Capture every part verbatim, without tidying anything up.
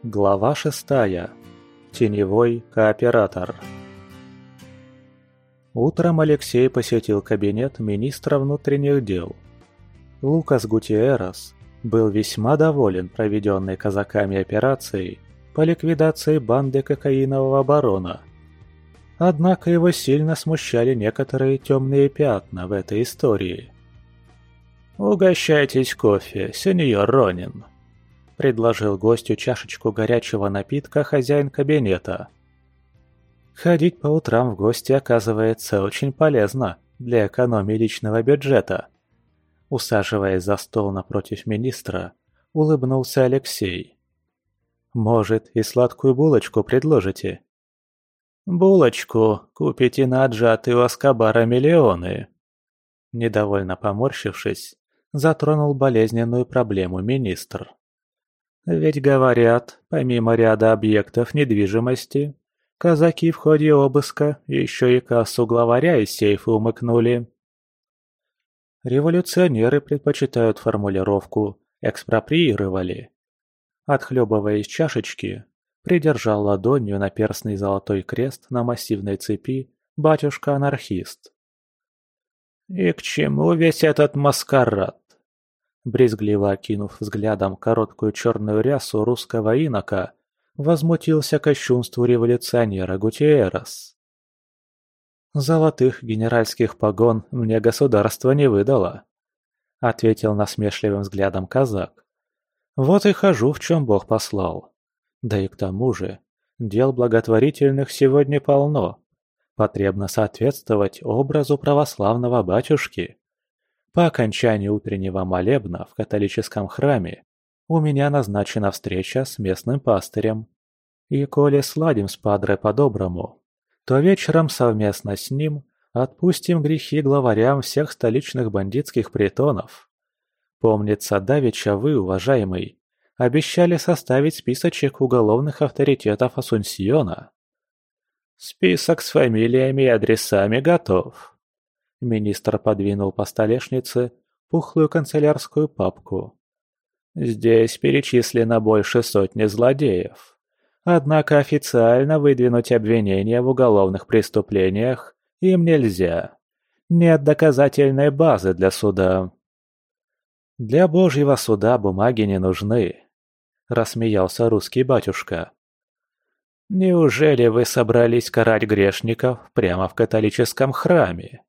Глава шестая. Теневой кооператор. Утром Алексей посетил кабинет министра внутренних дел. Лукас Гутиеррес был весьма доволен проведенной казаками операцией по ликвидации банды кокаинового барона. Однако его сильно смущали некоторые темные пятна в этой истории. «Угощайтесь кофе, сеньор Ронин», — предложил гостю чашечку горячего напитка хозяин кабинета. Ходить по утрам в гости оказывается очень полезно для экономии личного бюджета. Усаживаясь за стол напротив министра, улыбнулся Алексей. «Может, и сладкую булочку предложите?» «Булочку купите на отжатые у Эскобара миллионы». Недовольно поморщившись, затронул болезненную проблему министр. «Ведь говорят, помимо ряда объектов недвижимости, казаки в ходе обыска еще и кассу главаря из сейфа умыкнули». Революционеры предпочитают формулировку «экспроприировали». Отхлебывая из чашечки, придержал ладонью наперстный золотой крест на массивной цепи батюшка-анархист. «И к чему весь этот маскарад?» Брезгливо окинув взглядом короткую черную рясу русского инока, возмутился кощунству революционера Гутиеррес. «Золотых генеральских погон мне государство не выдало», — ответил насмешливым взглядом казак. «Вот и хожу, в чем Бог послал. Да и к тому же, дел благотворительных сегодня полно. Потребно соответствовать образу православного батюшки. По окончании утреннего молебна в католическом храме у меня назначена встреча с местным пастырем. И коли сладим с падре по-доброму, то вечером совместно с ним отпустим грехи главарям всех столичных бандитских притонов. Помнится, давеча вы, уважаемый, обещали составить списочек уголовных авторитетов Асунсьона. Список с фамилиями и адресами готов». Министр подвинул по столешнице пухлую канцелярскую папку. «Здесь перечислено больше сотни злодеев. Однако официально выдвинуть обвинения в уголовных преступлениях им нельзя. Нет доказательной базы для суда». «Для Божьего суда бумаги не нужны», — рассмеялся русский батюшка. «Неужели вы собрались карать грешников прямо в католическом храме?»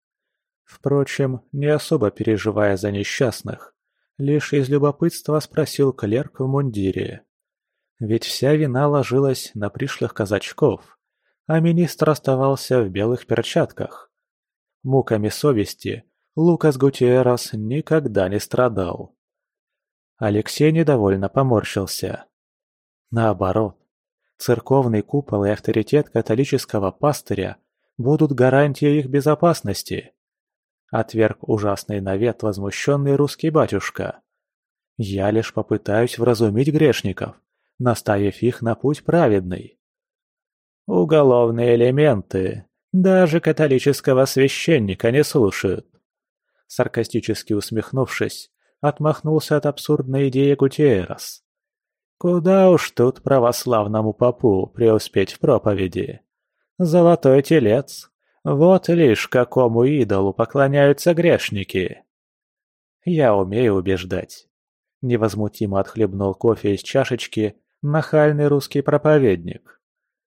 Впрочем, не особо переживая за несчастных, лишь из любопытства спросил клерк в мундире. Ведь вся вина ложилась на пришлых казачков, а министр оставался в белых перчатках. Муками совести Лукас Гутиеррес никогда не страдал. Алексей недовольно поморщился. Наоборот, церковный купол и авторитет католического пастыря будут гарантией их безопасности. Отверг ужасный навет возмущенный русский батюшка. «Я лишь попытаюсь вразумить грешников, наставив их на путь праведный». «Уголовные элементы даже католического священника не слушают», саркастически усмехнувшись, отмахнулся от абсурдной идеи Гутиеррес. «Куда уж тут православному попу преуспеть в проповеди? Золотой телец. Вот лишь какому идолу поклоняются грешники». «Я умею убеждать», — невозмутимо отхлебнул кофе из чашечки нахальный русский проповедник.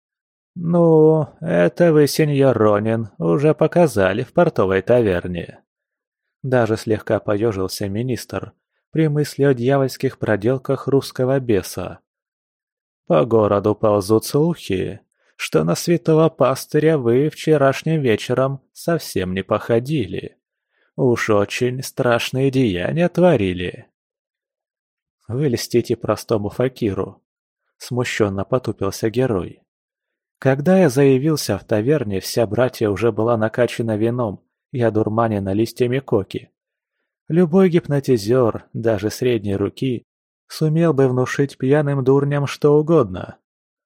«Ну, это вы, сеньор Ронин, уже показали в портовой таверне». Даже слегка поежился министр при мысли о дьявольских проделках русского беса. «По городу ползут слухи, что на святого пастыря вы вчерашним вечером совсем не походили. Уж очень страшные деяния творили». «Вы льстите простому факиру», — смущенно потупился герой. «Когда я заявился в таверне, вся братья уже была накачана вином и одурманена листьями коки. Любой гипнотизер, даже средней руки, сумел бы внушить пьяным дурням что угодно.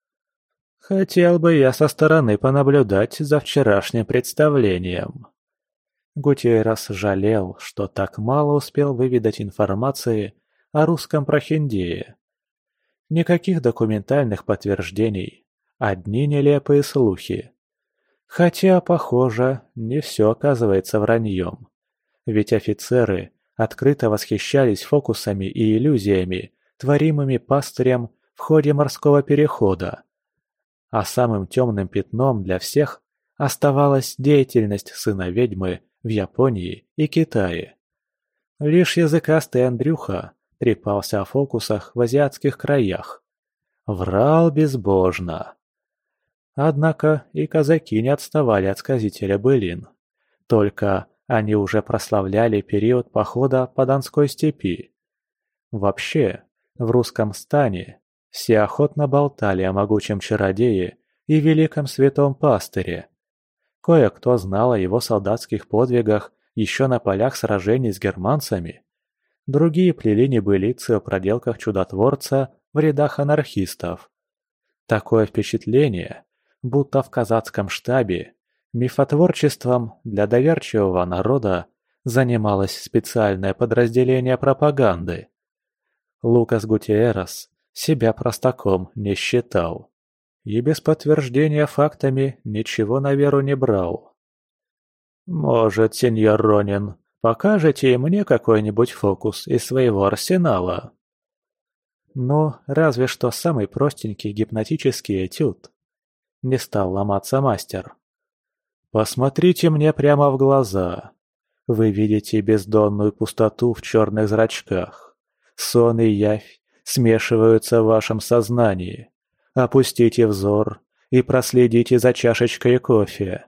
Хотел бы я со стороны понаблюдать за вчерашним представлением». Гутиеррес жалел, что так мало успел выведать информации о русском прохиндее. Никаких документальных подтверждений, одни нелепые слухи. Хотя, похоже, не все оказывается враньем. Ведь офицеры открыто восхищались фокусами и иллюзиями, творимыми пастырем в ходе морского перехода. А самым темным пятном для всех оставалась деятельность сына ведьмы в Японии и Китае. Лишь языкастый Андрюха трепался о фокусах в азиатских краях. Врал безбожно. Однако и казаки не отставали от сказителя былин. Только они уже прославляли период похода по Донской степи. Вообще, в русском стане все охотно болтали о могучем чародее и великом святом пастыре. Кое-кто знал о его солдатских подвигах еще на полях сражений с германцами. Другие плели небылицы о проделках чудотворца в рядах анархистов. Такое впечатление, будто в казацком штабе мифотворчеством для доверчивого народа занималось специальное подразделение пропаганды. Лукас Гутиеррес себя простаком не считал и без подтверждения фактами ничего на веру не брал. «Может, сеньор Ронин, покажете мне какой-нибудь фокус из своего арсенала?» «Ну, разве что самый простенький гипнотический этюд», — не стал ломаться мастер. «Посмотрите мне прямо в глаза. Вы видите бездонную пустоту в черных зрачках. Сон и явь смешиваются в вашем сознании. Опустите взор и проследите за чашечкой кофе».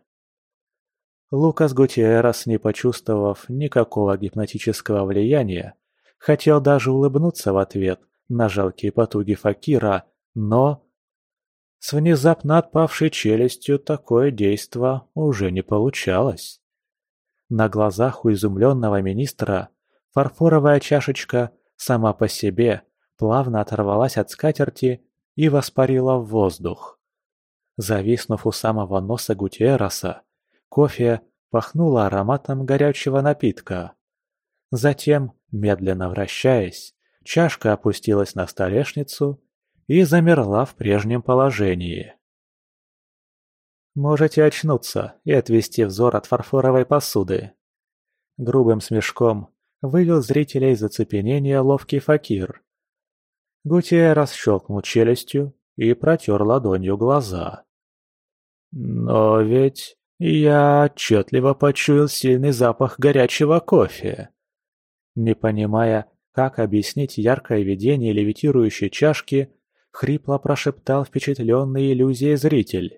Лукас Гутиеррес, не почувствовав никакого гипнотического влияния, хотел даже улыбнуться в ответ на жалкие потуги факира, но... С внезапно отпавшей челюстью такое действо уже не получалось. На глазах у изумленного министра фарфоровая чашечка сама по себе плавно оторвалась от скатерти и воспарила в воздух. Зависнув у самого носа Гутиерреса, кофе пахнуло ароматом горячего напитка. Затем, медленно вращаясь, чашка опустилась на столешницу и замерла в прежнем положении. «Можете очнуться и отвести взор от фарфоровой посуды». Грубым смешком вывел зрителей из оцепенения ловкий факир. Гутиеррес щелкнул челюстью и протер ладонью глаза. «Но ведь я отчетливо почуял сильный запах горячего кофе». Не понимая, как объяснить яркое видение левитирующей чашки, хрипло прошептал впечатленный иллюзией зритель.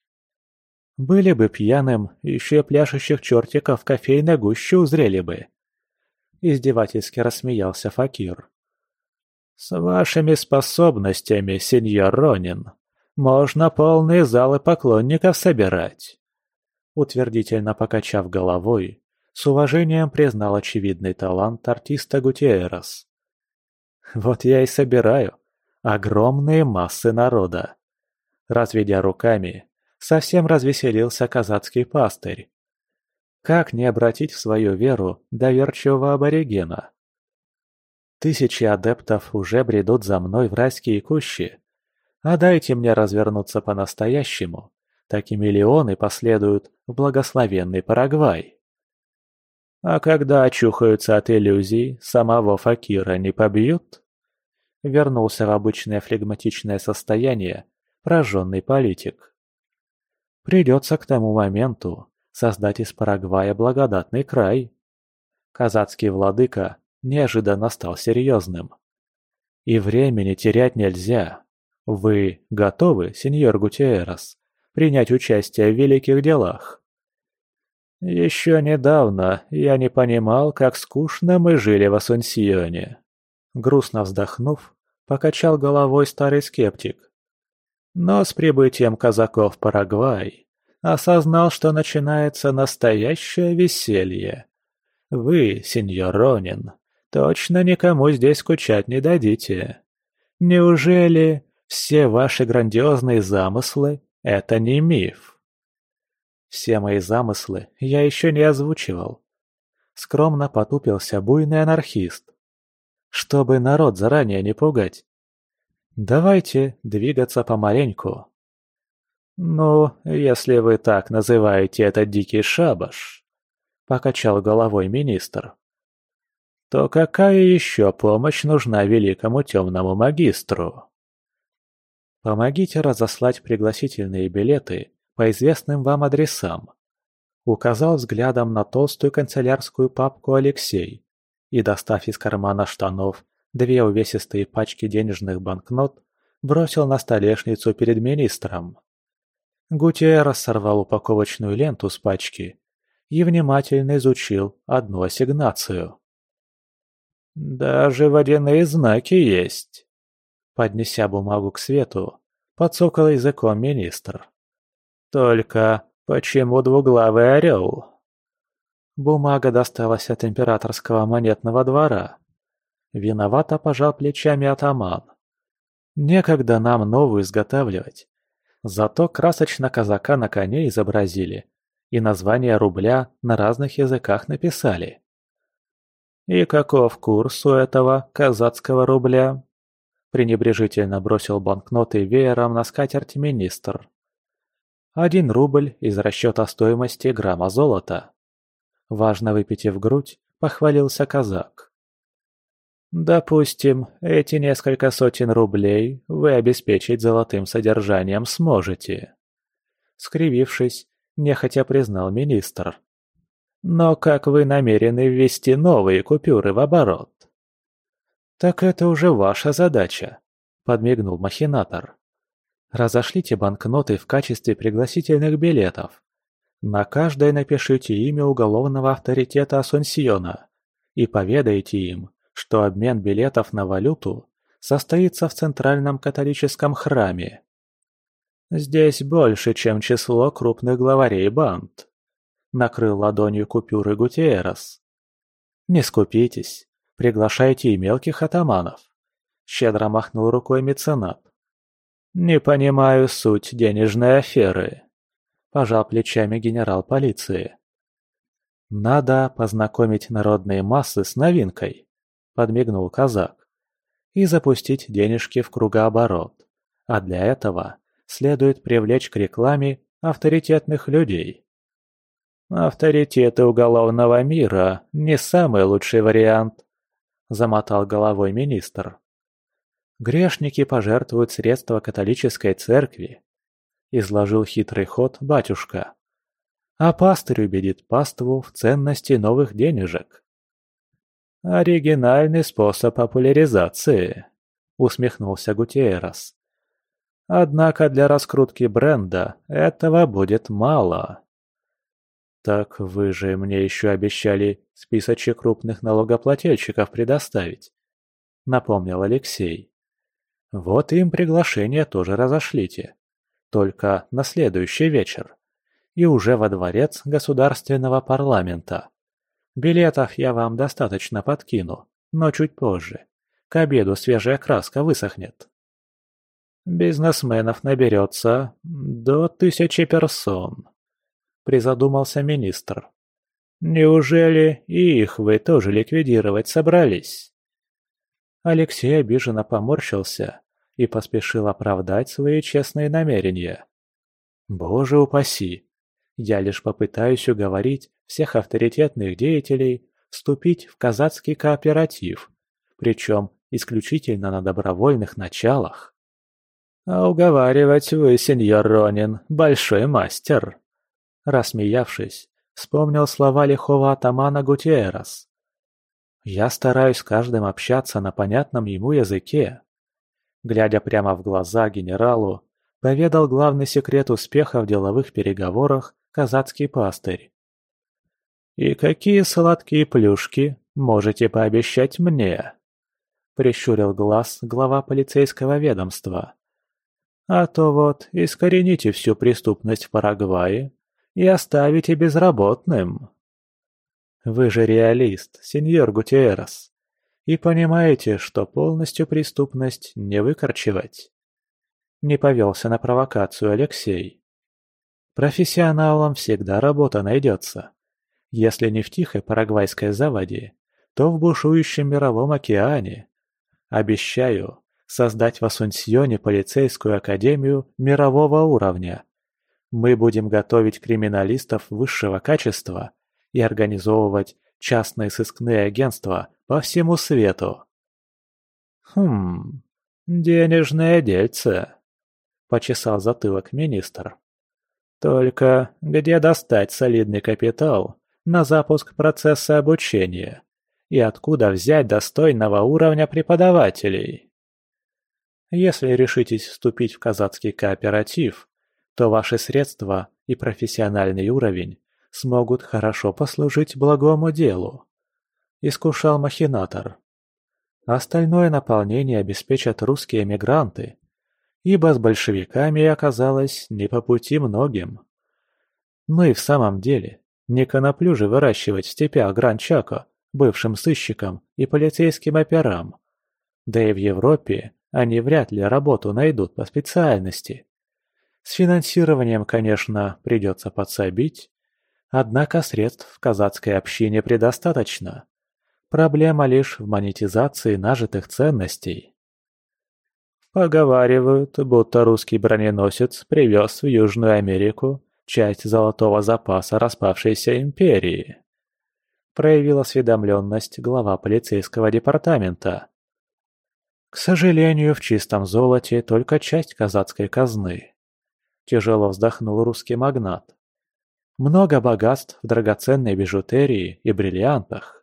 «Были бы пьяным, еще пляшущих чертиков в кофейной гуще узрели бы». Издевательски рассмеялся факир. «С вашими способностями, сеньор Ронин, можно полные залы поклонников собирать». Утвердительно покачав головой, с уважением признал очевидный талант артиста Гутиеррес. «Вот я и собираю огромные массы народа». Разведя руками, совсем развеселился казацкий пастырь. Как не обратить в свою веру доверчивого аборигена? Тысячи адептов уже бредут за мной в райские кущи, а дайте мне развернуться по-настоящему, так и миллионы последуют в благословенный Парагвай. А когда очухаются от иллюзий, самого факира не побьют? Вернулся в обычное флегматичное состояние прожженный политик. Придется к тому моменту создать из Парагвая благодатный край. Казацкий владыка неожиданно стал серьезным. И времени терять нельзя. Вы готовы, сеньор Гутиеррес, принять участие в великих делах? Еще недавно я не понимал, как скучно мы жили в Асунсьоне. Грустно вздохнув, покачал головой старый скептик. Но с прибытием казаков в Парагвай осознал, что начинается настоящее веселье. Вы, сеньор Ронин, точно никому здесь скучать не дадите. Неужели все ваши грандиозные замыслы – это не миф? Все мои замыслы я еще не озвучивал. Скромно потупился буйный анархист. Чтобы народ заранее не пугать. Давайте двигаться помаленьку. Ну, если вы так называете этот дикий шабаш, покачал головой министр, то какая еще помощь нужна великому темному магистру? Помогите разослать пригласительные билеты по известным вам адресам. Указал взглядом на толстую канцелярскую папку Алексей и, достав из кармана штанов две увесистые пачки денежных банкнот, бросил на столешницу перед министром. Гутиеррес сорвал упаковочную ленту с пачки и внимательно изучил одну ассигнацию. «Даже водяные знаки есть!» Поднеся бумагу к свету, подсокал языком министр. «Только почему двуглавый орел?» Бумага досталась от императорского монетного двора. Виновато пожал плечами атаман. «Некогда нам новую изготавливать. Зато красочно казака на коне изобразили и название рубля на разных языках написали». «И каков курс у этого казацкого рубля?» Пренебрежительно бросил банкноты веером на скатерть министр. «Один рубль из расчета стоимости грамма золота». Важно выпитив грудь, похвалился казак. «Допустим, эти несколько сотен рублей вы обеспечить золотым содержанием сможете». Скривившись, нехотя признал министр. «Но как вы намерены ввести новые купюры в оборот?» «Так это уже ваша задача», — подмигнул махинатор. «Разошлите банкноты в качестве пригласительных билетов. На каждой напишите имя уголовного авторитета Асунсьона и поведайте им, что обмен билетов на валюту состоится в Центральном католическом храме. Здесь больше, чем число крупных главарей банд», — накрыл ладонью купюры Гутиеррес. «Не скупитесь. Приглашайте и мелких атаманов», — щедро махнул рукой меценат. «Не понимаю суть денежной аферы», — пожал плечами генерал полиции. «Надо познакомить народные массы с новинкой», — подмигнул казак, «и запустить денежки в кругооборот, а для этого следует привлечь к рекламе авторитетных людей». «Авторитеты уголовного мира — не самый лучший вариант», — замотал головой министр. «Грешники пожертвуют средства католической церкви», — изложил хитрый ход батюшка. «А пастырь убедит паству в ценности новых денежек». «Оригинальный способ популяризации», — усмехнулся Гутиеррес. «Однако для раскрутки бренда этого будет мало». «Так вы же мне еще обещали списочек крупных налогоплательщиков предоставить», — напомнил Алексей. «Вот им приглашение тоже разошлите, только на следующий вечер, и уже во дворец государственного парламента. Билетов я вам достаточно подкину, но чуть позже, к обеду свежая краска высохнет». «Бизнесменов наберется до тысячи персон», — призадумался министр. «Неужели и их вы тоже ликвидировать собрались?» Алексей обиженно поморщился и поспешил оправдать свои честные намерения. «Боже упаси! Я лишь попытаюсь уговорить всех авторитетных деятелей вступить в казацкий кооператив, причем исключительно на добровольных началах». «А уговаривать вы, сеньор Ронин, большой мастер!» Рассмеявшись, вспомнил слова лихого атамана Гутиеррес. «Я стараюсь с каждым общаться на понятном ему языке». Глядя прямо в глаза генералу, поведал главный секрет успеха в деловых переговорах казацкий пастырь. «И какие сладкие плюшки можете пообещать мне?» — прищурил глаз глава полицейского ведомства. «А то вот искорените всю преступность в Парагвае и оставите безработным». «Вы же реалист, сеньор Гутиеррес, и понимаете, что полностью преступность не выкорчевать». Не повелся на провокацию Алексей. «Профессионалам всегда работа найдется. Если не в тихой парагвайской заводе, то в бушующем мировом океане. Обещаю, создать в Асунсьоне полицейскую академию мирового уровня. Мы будем готовить криминалистов высшего качества и организовывать частные сыскные агентства по всему свету. Хм, денежное дельце, почесал затылок министр. Только где достать солидный капитал на запуск процесса обучения? И откуда взять достойного уровня преподавателей? Если решитесь вступить в казацкий кооператив, то ваши средства и профессиональный уровень смогут хорошо послужить благому делу. Искушал махинатор. Остальное наполнение обеспечат русские эмигранты, ибо с большевиками оказалось не по пути многим. Ну и в самом деле, не коноплю же выращивать в степях Гран-Чако бывшим сыщикам и полицейским операм. Да и в Европе они вряд ли работу найдут по специальности. С финансированием, конечно, придется подсобить, однако средств в казацкой общине предостаточно. Проблема лишь в монетизации нажитых ценностей. Поговаривают, будто русский броненосец привез в Южную Америку часть золотого запаса распавшейся империи. Проявил осведомленность глава полицейского департамента. К сожалению, в чистом золоте только часть казацкой казны. Тяжело вздохнул русский магнат. Много богатств в драгоценной бижутерии и бриллиантах.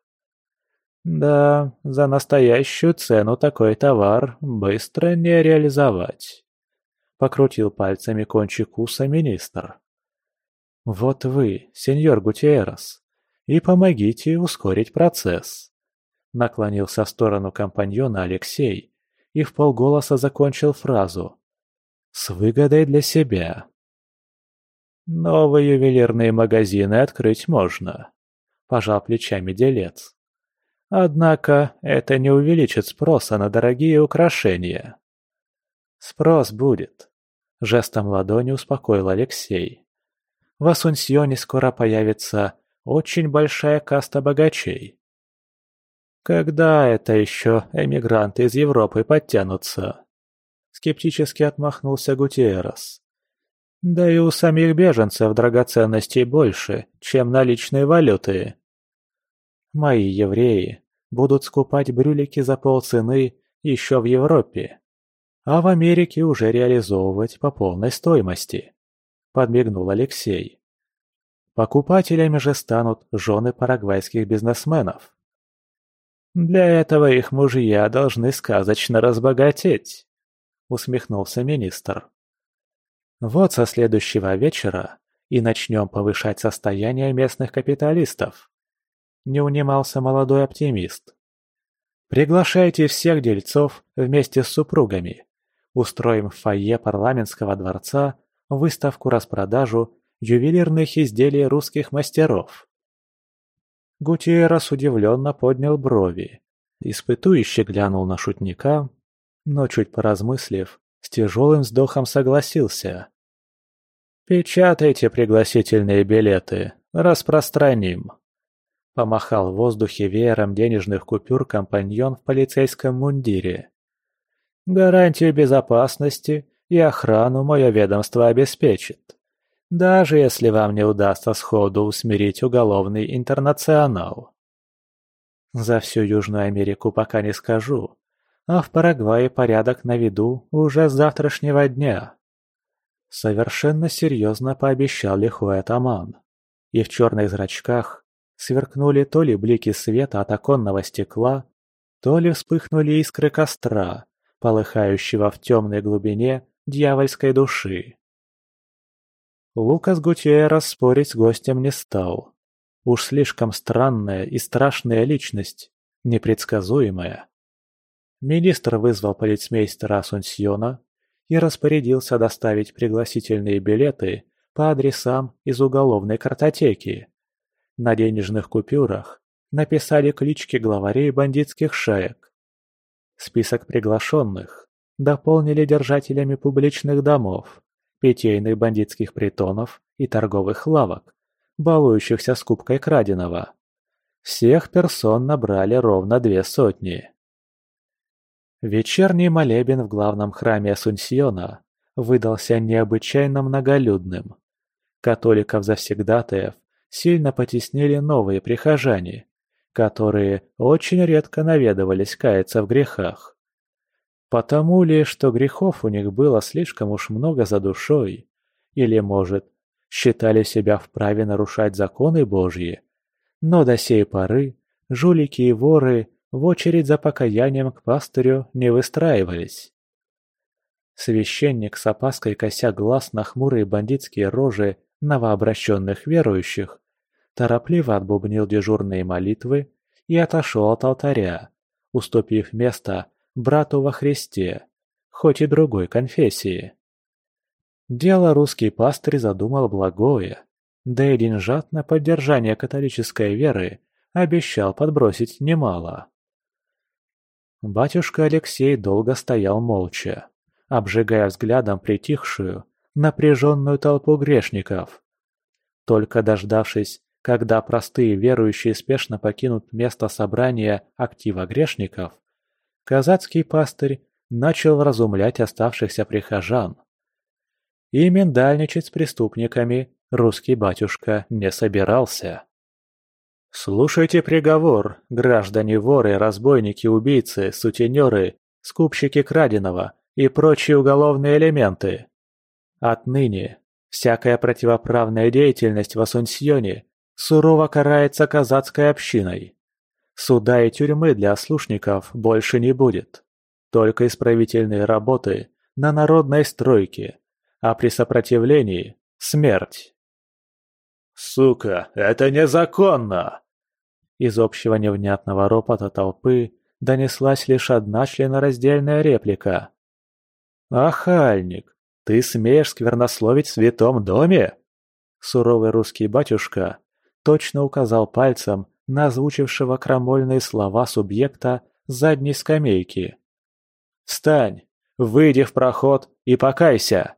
Да, за настоящую цену такой товар быстро не реализовать. Покрутил пальцами кончик уса министр. Вот вы, сеньор Гутиеррес, и помогите ускорить процесс. Наклонился в сторону компаньона Алексей и вполголоса закончил фразу. С выгодой для себя. Новые ювелирные магазины открыть можно. Пожал плечами делец. Однако это не увеличит спроса на дорогие украшения. Спрос будет. Жестом ладони успокоил Алексей. В Асунсьоне скоро появится очень большая каста богачей. Когда это еще эмигранты из Европы подтянутся? Скептически отмахнулся Гутиеррес. Да и у самих беженцев драгоценностей больше, чем наличной валюты. Мои евреи будут скупать брюлики за полцены еще в Европе, а в Америке уже реализовывать по полной стоимости, подмигнул Алексей. Покупателями же станут жены парагвайских бизнесменов. Для этого их мужья должны сказочно разбогатеть, усмехнулся министр. Вот со следующего вечера и начнем повышать состояние местных капиталистов. Не унимался молодой оптимист. Приглашайте всех дельцов вместе с супругами. Устроим в фойе парламентского дворца выставку-распродажу ювелирных изделий русских мастеров. Гутиеррес удивленно поднял брови, испытующе глянул на шутника, но, чуть поразмыслив, с тяжелым вздохом согласился. «Печатайте пригласительные билеты, распространим». Помахал в воздухе веером денежных купюр компаньон в полицейском мундире. «Гарантию безопасности и охрану мое ведомство обеспечит, даже если вам не удастся сходу усмирить уголовный интернационал. За всю Южную Америку пока не скажу, а в Парагвае порядок на виду уже с завтрашнего дня». Совершенно серьезно пообещал лихой атаман, и в черных зрачках сверкнули то ли блики света от оконного стекла, то ли вспыхнули искры костра, полыхающего в темной глубине дьявольской души. Лукас Гутиеррес спорить с гостем не стал. Уж слишком странная и страшная личность, непредсказуемая. Министр вызвал полицмейстера Асунсьона и распорядился доставить пригласительные билеты по адресам из уголовной картотеки. На денежных купюрах написали клички главарей бандитских шаек. Список приглашенных дополнили держателями публичных домов, питейных бандитских притонов и торговых лавок, балующихся скупкой краденого. Всех персон набрали ровно две сотни. Вечерний молебен в главном храме Асунсьона выдался необычайно многолюдным. Католиков-завсегдатаев сильно потеснили новые прихожане, которые очень редко наведывались каяться в грехах. Потому ли, что грехов у них было слишком уж много за душой, или, может, считали себя вправе нарушать законы Божьи, но до сей поры жулики и воры в очередь за покаянием к пастырю не выстраивались. Священник с опаской кося глаз на хмурые бандитские рожи новообращенных верующих торопливо отбубнил дежурные молитвы и отошел от алтаря, уступив место брату во Христе, хоть и другой конфессии. Дело русский пастырь задумал благое, да и деньжат на поддержание католической веры обещал подбросить немало. Батюшка Алексей долго стоял молча, обжигая взглядом притихшую, напряженную толпу грешников. Только дождавшись, когда простые верующие спешно покинут место собрания актива грешников, казацкий пастырь начал вразумлять оставшихся прихожан. И миндальничать с преступниками русский батюшка не собирался. «Слушайте приговор, граждане воры, разбойники, убийцы, сутенеры, скупщики краденого и прочие уголовные элементы. Отныне всякая противоправная деятельность в Асунсьоне сурово карается казацкой общиной. Суда и тюрьмы для ослушников больше не будет. Только исправительные работы на народной стройке, а при сопротивлении – смерть». «Сука, это незаконно!» Из общего невнятного ропота толпы донеслась лишь одна членораздельная реплика. «Ахальник, ты смеешь сквернословить в святом доме?» Суровый русский батюшка точно указал пальцем на озвучившего крамольные слова субъекта с задней скамейки. «Встань, выйди в проход и покайся!»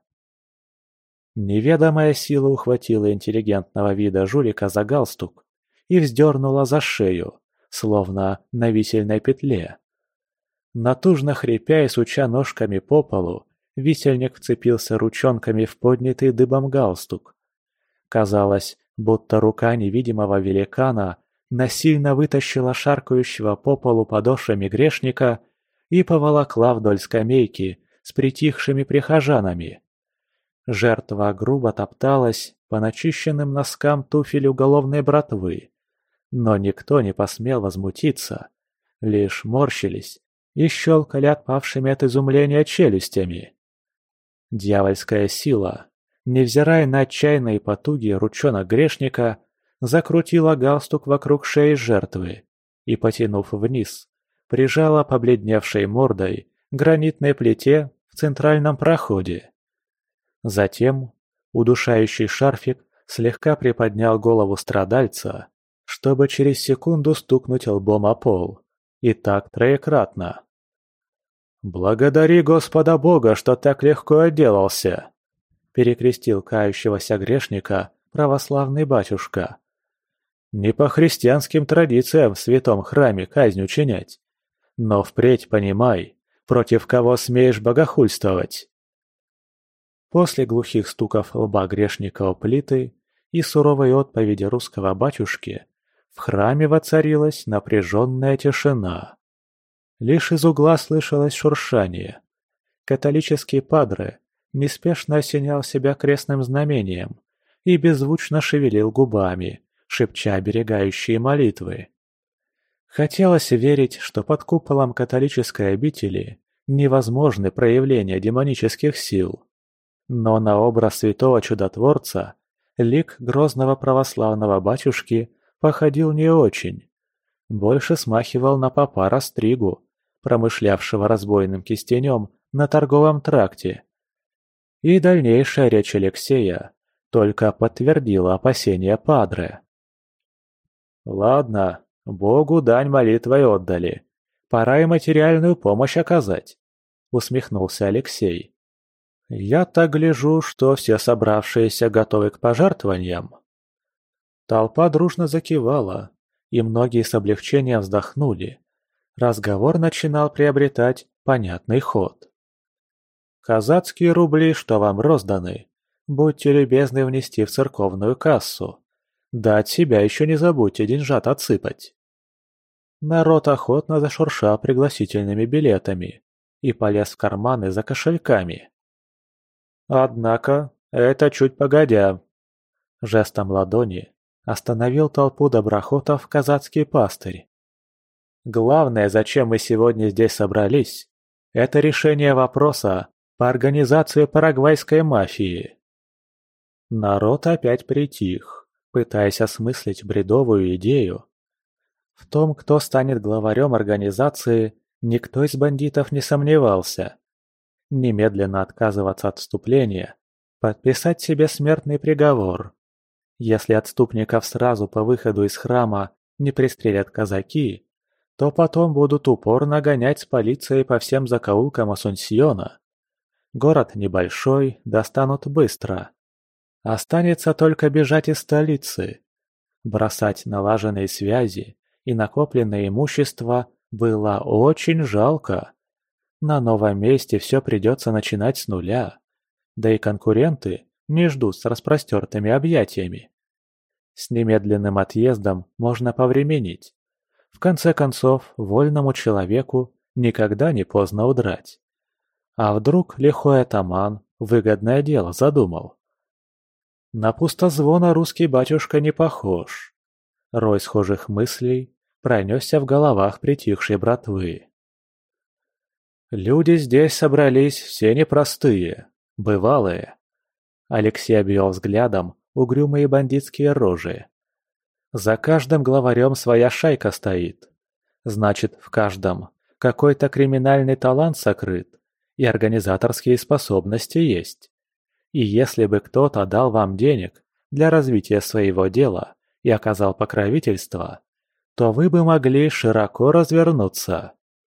Неведомая сила ухватила интеллигентного вида жулика за галстук и вздернула за шею, словно на висельной петле. Натужно хрипя и суча ножками по полу, висельник вцепился ручонками в поднятый дыбом галстук. Казалось, будто рука невидимого великана насильно вытащила шаркающего по полу подошвами грешника и поволокла вдоль скамейки с притихшими прихожанами. Жертва грубо топталась по начищенным носкам туфель уголовной братвы, но никто не посмел возмутиться, лишь морщились и щелкали отпавшими от изумления челюстями. Дьявольская сила, невзирая на отчаянные потуги ручонок грешника, закрутила галстук вокруг шеи жертвы и, потянув вниз, прижала побледневшей мордой к гранитной плите в центральном проходе. Затем удушающий шарфик слегка приподнял голову страдальца, чтобы через секунду стукнуть лбом о пол, и так троекратно. «Благодари Господа Бога, что так легко отделался!» – перекрестил кающегося грешника православный батюшка. «Не по христианским традициям в святом храме казнь учинять, но впредь понимай, против кого смеешь богохульствовать». После глухих стуков лба грешника о плиты и суровой отповеди русского батюшки в храме воцарилась напряженная тишина. Лишь из угла слышалось шуршание. Католический падре неспешно осенял себя крестным знамением и беззвучно шевелил губами, шепча оберегающие молитвы. Хотелось верить, что под куполом католической обители невозможны проявления демонических сил. Но на образ святого чудотворца лик грозного православного батюшки походил не очень. Больше смахивал на попа Растригу, промышлявшего разбойным кистенем на торговом тракте. И дальнейшая речь Алексея только подтвердила опасения падре. «Ладно, Богу дань молитвой отдали. Пора и материальную помощь оказать», — усмехнулся Алексей. «Я так гляжу, что все собравшиеся готовы к пожертвованиям». Толпа дружно закивала, и многие с облегчением вздохнули. Разговор начинал приобретать понятный ход. Казацкие рубли, что вам розданы, будьте любезны внести в церковную кассу. Да от себя еще не забудьте деньжат отсыпать. Народ охотно зашуршал пригласительными билетами и полез в карманы за кошельками. Однако, это чуть погодя. Жестом ладони остановил толпу доброхотов казацкий пастырь. Главное, зачем мы сегодня здесь собрались, это решение вопроса по организации парагвайской мафии. Народ опять притих, пытаясь осмыслить бредовую идею. В том, кто станет главарем организации, никто из бандитов не сомневался. Немедленно отказываться от вступления, подписать себе смертный приговор. Если отступников сразу по выходу из храма не пристрелят казаки, то потом будут упорно гонять с полицией по всем закоулкам Асунсьона. Город небольшой, достанут быстро. Останется только бежать из столицы. Бросать налаженные связи и накопленное имущество было очень жалко. На новом месте все придется начинать с нуля. Да и конкуренты не ждут с распростертыми объятиями. С немедленным отъездом можно повременить. В конце концов, вольному человеку никогда не поздно удрать. А вдруг лихой атаман выгодное дело задумал? На пустозвона русский батюшка не похож. Рой схожих мыслей пронесся в головах притихшей братвы. Люди здесь собрались все непростые, бывалые. Алексей обвел взглядом угрюмые бандитские рожи. За каждым главарем своя шайка стоит. Значит, в каждом какой-то криминальный талант сокрыт и организаторские способности есть. И если бы кто-то дал вам денег для развития своего дела и оказал покровительство, то вы бы могли широко развернуться.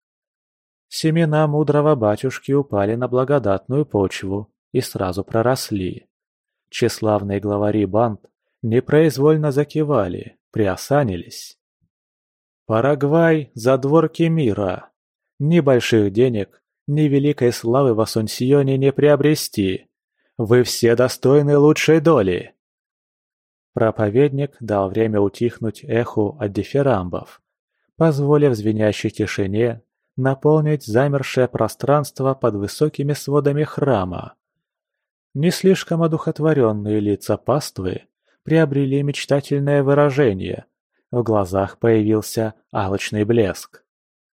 Семена мудрого батюшки упали на благодатную почву и сразу проросли. Тщеславные главари банд непроизвольно закивали, приосанились. Парагвай – задворки мира. Ни больших денег, ни великой славы в Асунсьоне не приобрести. Вы все достойны лучшей доли. Проповедник дал время утихнуть эху от дифирамбов, позволив звенящей тишине наполнить замершее пространство под высокими сводами храма. Не слишком одухотворенные лица паствы приобрели мечтательное выражение, в глазах появился алчный блеск.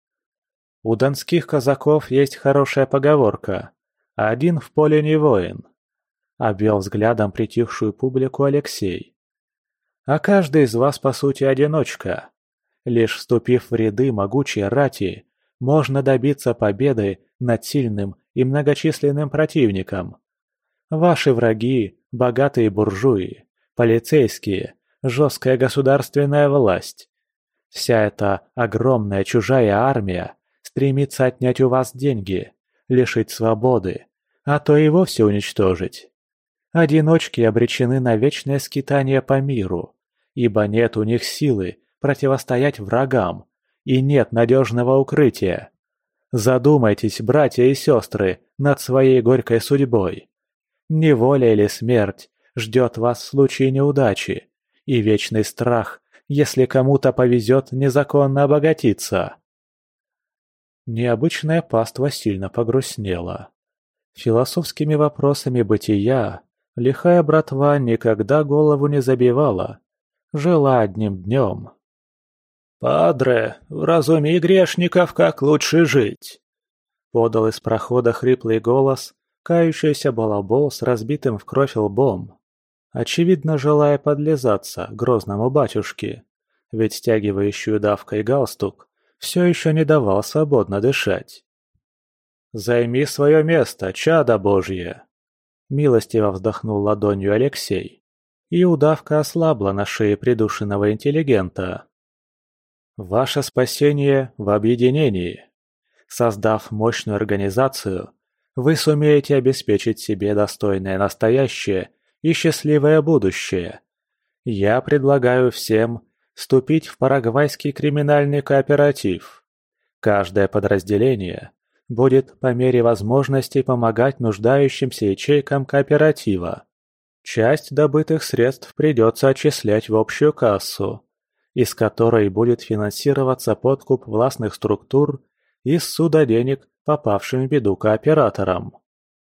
У донских казаков есть хорошая поговорка «один в поле не воин», — обвел взглядом притихшую публику Алексей. «А каждый из вас, по сути, одиночка. Лишь вступив в ряды могучей рати, можно добиться победы над сильным и многочисленным противником. Ваши враги – богатые буржуи, полицейские, жесткая государственная власть. Вся эта огромная чужая армия стремится отнять у вас деньги, лишить свободы, а то и вовсе уничтожить. Одиночки обречены на вечное скитание по миру, ибо нет у них силы противостоять врагам, и нет надежного укрытия. Задумайтесь, братья и сестры, над своей горькой судьбой. Неволя или смерть ждет вас в случае неудачи, и вечный страх, если кому-то повезет незаконно обогатиться. Необычная паства сильно погрустнела. Философскими вопросами бытия лихая братва никогда голову не забивала, жила одним днем. «Падре, вразуми грешников, как лучше жить!» — подал из прохода хриплый голос, кающийся балабол с разбитым в кровь лбом, очевидно желая подлизаться к грозному батюшке, ведь стягивающую давкой галстук все еще не давал свободно дышать. «Займи свое место, чадо Божье!» — милостиво вздохнул ладонью Алексей, и удавка ослабла на шее придушенного интеллигента. Ваше спасение в объединении. Создав мощную организацию, вы сумеете обеспечить себе достойное настоящее и счастливое будущее. Я предлагаю всем вступить в парагвайский криминальный кооператив. Каждое подразделение будет по мере возможности помогать нуждающимся ячейкам кооператива. Часть добытых средств придется отчислять в общую кассу, из которой будет финансироваться подкуп властных структур и ссуда денег попавшим в беду кооператорам.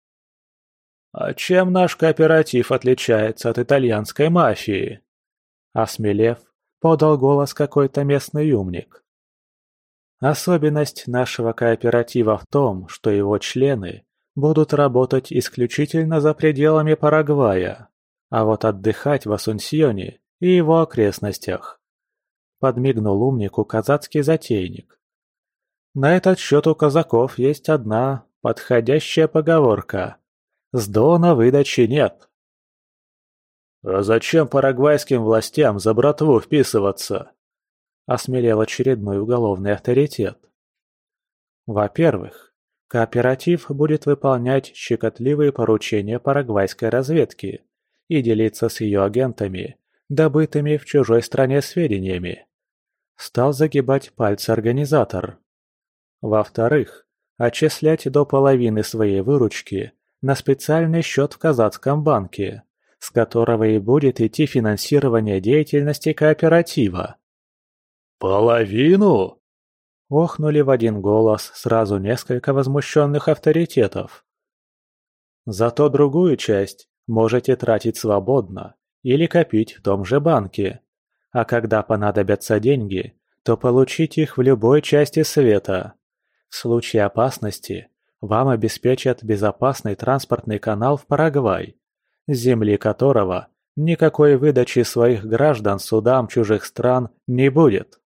«А чем наш кооператив отличается от итальянской мафии?» Осмелев, подал голос какой-то местный умник. «Особенность нашего кооператива в том, что его члены будут работать исключительно за пределами Парагвая, а вот отдыхать в Асунсьоне и его окрестностях», — подмигнул умнику казацкий затейник. «На этот счет у казаков есть одна подходящая поговорка: «С дона выдачи нет». «А зачем парагвайским властям за братву вписываться?» — осмелел очередной уголовный авторитет. «Во-первых, кооператив будет выполнять щекотливые поручения парагвайской разведки и делиться с ее агентами, добытыми в чужой стране сведениями». Стал загибать пальцы организатор. «Во-вторых, отчислять до половины своей выручки на специальный счет в казацком банке, с которого и будет идти финансирование деятельности кооператива». «Половину?» – охнули в один голос сразу несколько возмущенных авторитетов. «Зато другую часть можете тратить свободно или копить в том же банке, а когда понадобятся деньги, то получить их в любой части света. В случае опасности вам обеспечат безопасный транспортный канал в Парагвай, с земли которого никакой выдачи своих граждан судам чужих стран не будет».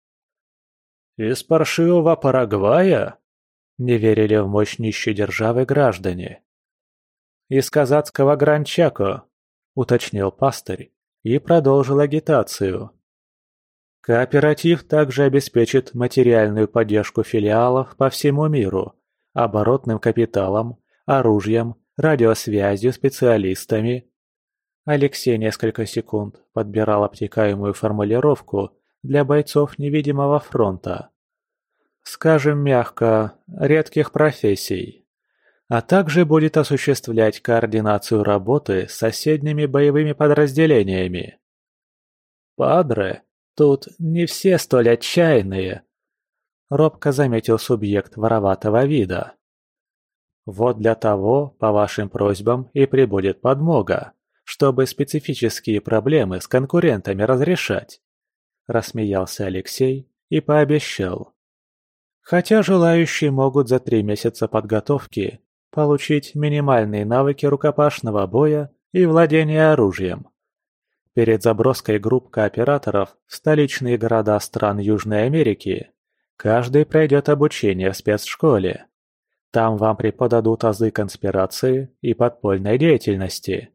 «Из паршивого Парагвая?» – не верили в мощь нищей державы граждане. «Из казацкого Гран-Чако», – уточнил пастырь и продолжил агитацию. Кооператив также обеспечит материальную поддержку филиалов по всему миру, оборотным капиталом, оружием, радиосвязью, специалистами. Алексей несколько секунд подбирал обтекаемую формулировку для бойцов невидимого фронта. Скажем мягко, редких профессий. А также будет осуществлять координацию работы с соседними боевыми подразделениями. «Падре, тут не все столь отчаянные», — робко заметил субъект вороватого вида. «Вот для того, по вашим просьбам, и прибудет подмога, чтобы специфические проблемы с конкурентами разрешать», — рассмеялся Алексей и пообещал. «Хотя желающие могут за три месяца подготовки получить минимальные навыки рукопашного боя и владения оружием. Перед заброской групп кооператоров в столичные города стран Южной Америки каждый пройдет обучение в спецшколе. Там вам преподадут азы конспирации и подпольной деятельности».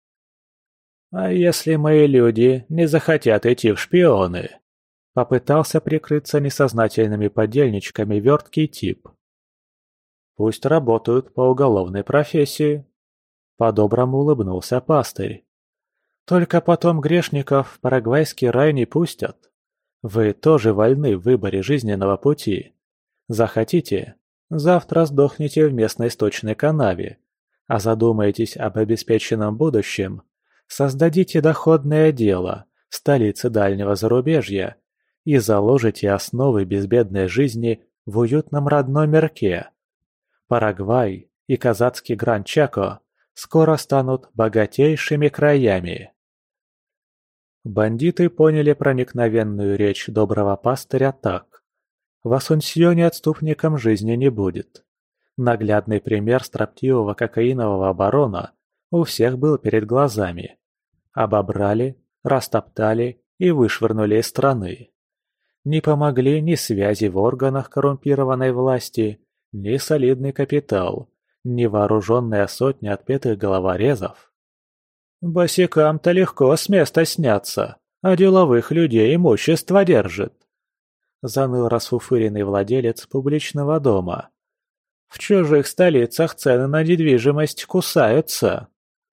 «А если мои люди не захотят идти в шпионы?» — попытался прикрыться несознательными подельничками верткий тип. «Пусть работают по уголовной профессии», — по-доброму улыбнулся пастырь. «Только потом грешников в парагвайский рай не пустят. Вы тоже вольны в выборе жизненного пути. Захотите — завтра сдохнете в местной сточной канаве, а задумаетесь об обеспеченном будущем — создадите доходное дело в столице дальнего зарубежья и заложите основы безбедной жизни в уютном родном мирке. Парагвай и казацкий Гран-Чако скоро станут богатейшими краями». Бандиты поняли проникновенную речь доброго пастыря так. В Асунсьоне отступникам жизни не будет. Наглядный пример строптивого кокаинового барона у всех был перед глазами. Обобрали, растоптали и вышвырнули из страны. Не помогли ни связи в органах коррумпированной власти, ни солидный капитал, ни вооруженная сотня отпетых головорезов. «Босикам-то легко с места сняться, а деловых людей имущество держит», — заныл расфуфыренный владелец публичного дома. «В чужих столицах цены на недвижимость кусаются».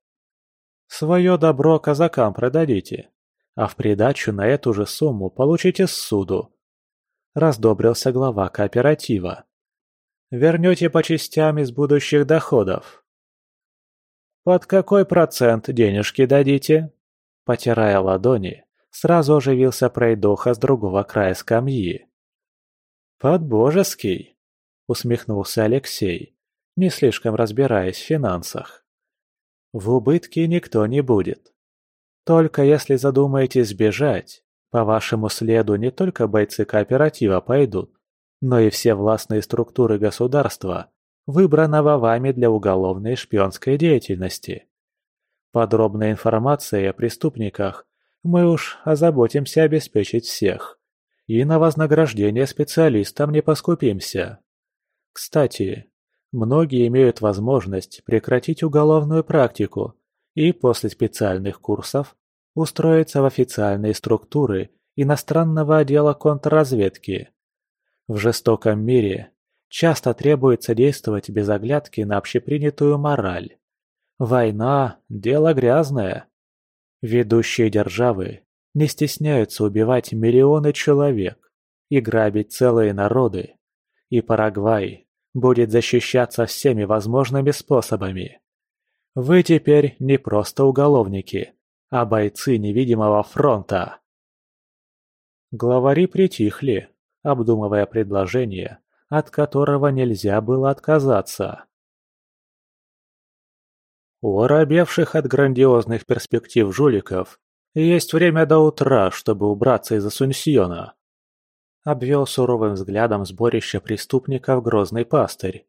«Свое добро казакам продадите, а в придачу на эту же сумму получите ссуду», — раздобрился глава кооператива. Вернете по частям из будущих доходов. Под какой процент денежки дадите? Потирая ладони, сразу оживился пройдоха с другого края скамьи. Под божеский, усмехнулся Алексей, не слишком разбираясь в финансах. В убытке никто не будет. Только если задумаетесь сбежать, по вашему следу не только бойцы кооператива пойдут, но и все властные структуры государства, выбранного вами для уголовной и шпионской деятельности. Подробной информацией о преступниках мы уж озаботимся обеспечить всех, и на вознаграждение специалистам не поскупимся. Кстати, многие имеют возможность прекратить уголовную практику и после специальных курсов устроиться в официальные структуры иностранного отдела контрразведки. В жестоком мире часто требуется действовать без оглядки на общепринятую мораль. Война – дело грязное. Ведущие державы не стесняются убивать миллионы человек и грабить целые народы. И Парагвай будет защищаться всеми возможными способами. Вы теперь не просто уголовники, а бойцы невидимого фронта. Главари притихли, обдумывая предложение, от которого нельзя было отказаться. У оробевших от грандиозных перспектив жуликов есть время до утра, чтобы убраться из Асунсьона. Обвел суровым взглядом сборище преступников грозный пастырь.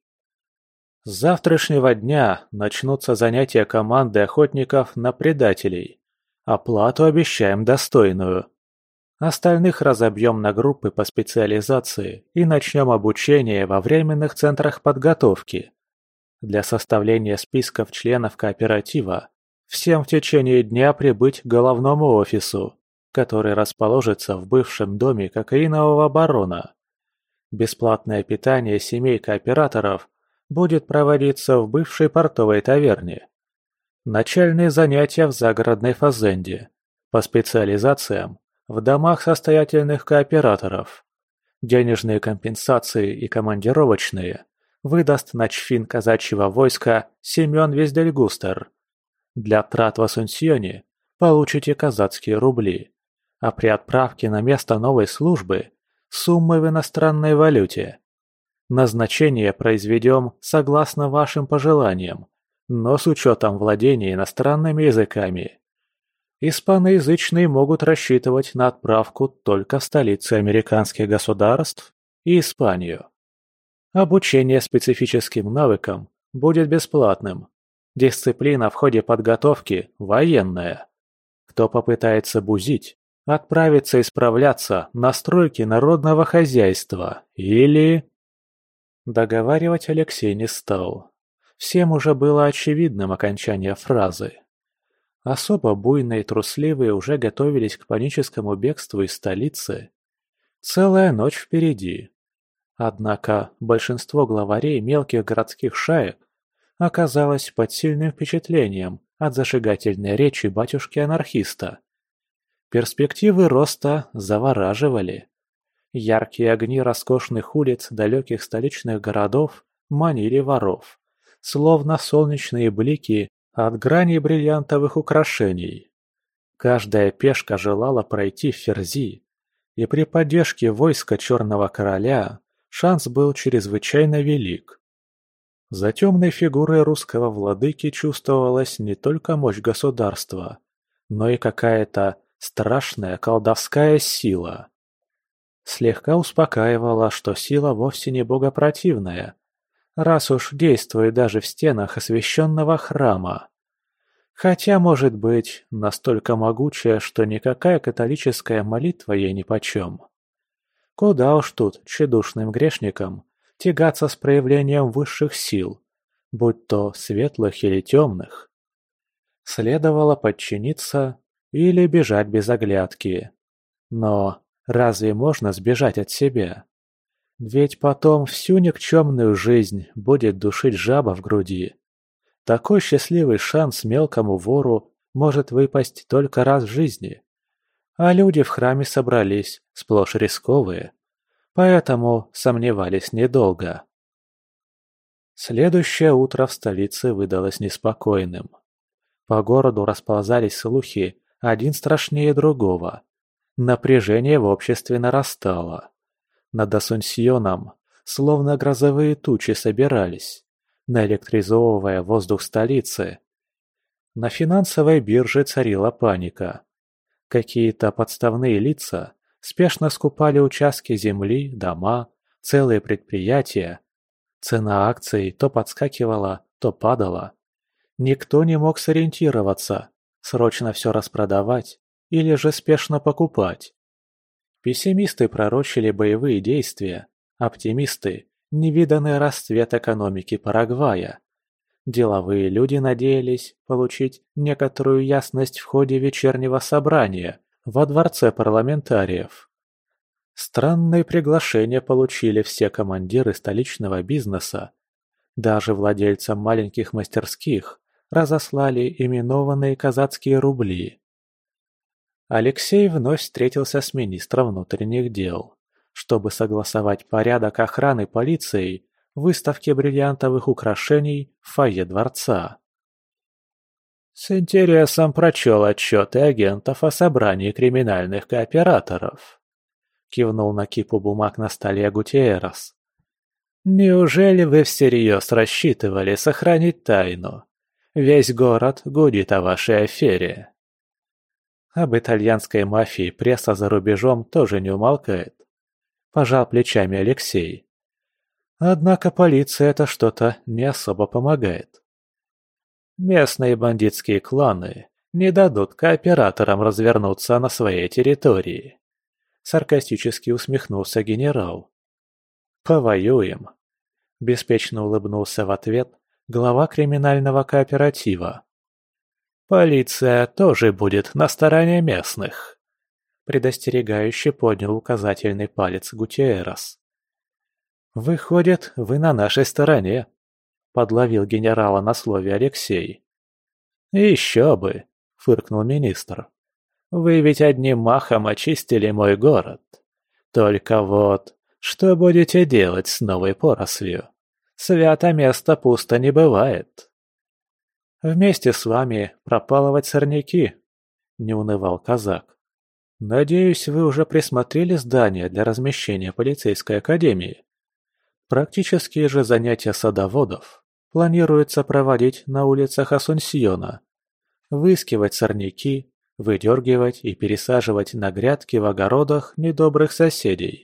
С завтрашнего дня начнутся занятия команды охотников на предателей. Оплату обещаем достойную. Остальных разобьем на группы по специализации и начнем обучение во временных центрах подготовки. Для составления списков членов кооператива всем в течение дня прибыть к головному офису, который расположится в бывшем доме кокаинового барона. Бесплатное питание семей кооператоров будет проводиться в бывшей портовой таверне. Начальные занятия в загородной фазенде, по специализациям в домах состоятельных кооператоров. Денежные компенсации и командировочные выдаст начфин казачьего войска Семен Вездельгустер. Для трат в Асунсьоне получите казацкие рубли, а при отправке на место новой службы – суммы в иностранной валюте. Назначение произведем согласно вашим пожеланиям, но с учетом владения иностранными языками. Испаноязычные могут рассчитывать на отправку только в столицы американских государств и Испанию. Обучение специфическим навыкам будет бесплатным. Дисциплина в ходе подготовки военная. Кто попытается бузить, отправится исправляться на стройки народного хозяйства или... Договаривать Алексей не стал. Всем уже было очевидным окончание фразы. Особо буйные и трусливые уже готовились к паническому бегству из столицы. Целая ночь впереди. Однако большинство главарей мелких городских шаек оказалось под сильным впечатлением от зажигательной речи батюшки-анархиста. Перспективы роста завораживали. Яркие огни роскошных улиц далеких столичных городов манили воров, словно солнечные блики от граней бриллиантовых украшений. Каждая пешка желала пройти в Ферзи, и при поддержке войска Черного Короля шанс был чрезвычайно велик. За темной фигурой русского владыки чувствовалась не только мощь государства, но и какая-то страшная колдовская сила. Слегка успокаивало, что сила вовсе не богопротивная, раз уж действует даже в стенах освященного храма. Хотя, может быть, настолько могучая, что никакая католическая молитва ей нипочем. Куда уж тут тщедушным грешникам тягаться с проявлением высших сил, будь то светлых или темных. Следовало подчиниться или бежать без оглядки. Но разве можно сбежать от себя? Ведь потом всю никчемную жизнь будет душить жаба в груди. Такой счастливый шанс мелкому вору может выпасть только раз в жизни. А люди в храме собрались, сплошь рисковые, поэтому сомневались недолго. Следующее утро в столице выдалось неспокойным. По городу расползались слухи, один страшнее другого. Напряжение в обществе нарастало. Над Асунсьоном словно грозовые тучи собирались, наэлектризовывая воздух столицы. На финансовой бирже царила паника. Какие-то подставные лица спешно скупали участки земли, дома, целые предприятия. Цена акций то подскакивала, то падала. Никто не мог сориентироваться, срочно все распродавать или же спешно покупать. Пессимисты пророчили боевые действия, оптимисты – невиданный расцвет экономики Парагвая. Деловые люди надеялись получить некоторую ясность в ходе вечернего собрания во дворце парламентариев. Странные приглашения получили все командиры столичного бизнеса. Даже владельцам маленьких мастерских разослали именованные казацкие рубли. Алексей вновь встретился с министром внутренних дел, чтобы согласовать порядок охраны полицией выставки бриллиантовых украшений в фойе дворца. С интересом прочел отчеты агентов о собрании криминальных кооператоров. Кивнул на кипу бумаг на столе Гутиеррес. «Неужели вы всерьез рассчитывали сохранить тайну? Весь город гудит о вашей афере». Об итальянской мафии пресса за рубежом тоже не умолкает. Пожал плечами Алексей. Однако полиции это что-то не особо помогает. Местные бандитские кланы не дадут кооператорам развернуться на своей территории. Саркастически усмехнулся генерал. «Повоюем», – беспечно улыбнулся в ответ глава криминального кооператива. «Полиция тоже будет на стороне местных», – предостерегающе поднял указательный палец Гутиеррес. «Выходит, вы на нашей стороне», – подловил генерала на слове Алексей. «Еще бы», – фыркнул министр. «Вы ведь одним махом очистили мой город. Только вот, что будете делать с новой порослью? Свято место пусто не бывает». «Вместе с вами пропалывать сорняки», – не унывал казак. «Надеюсь, вы уже присмотрели здание для размещения полицейской академии. Практические же занятия садоводов планируется проводить на улицах Асунсьона. Выискивать сорняки, выдергивать и пересаживать на грядки в огородах недобрых соседей».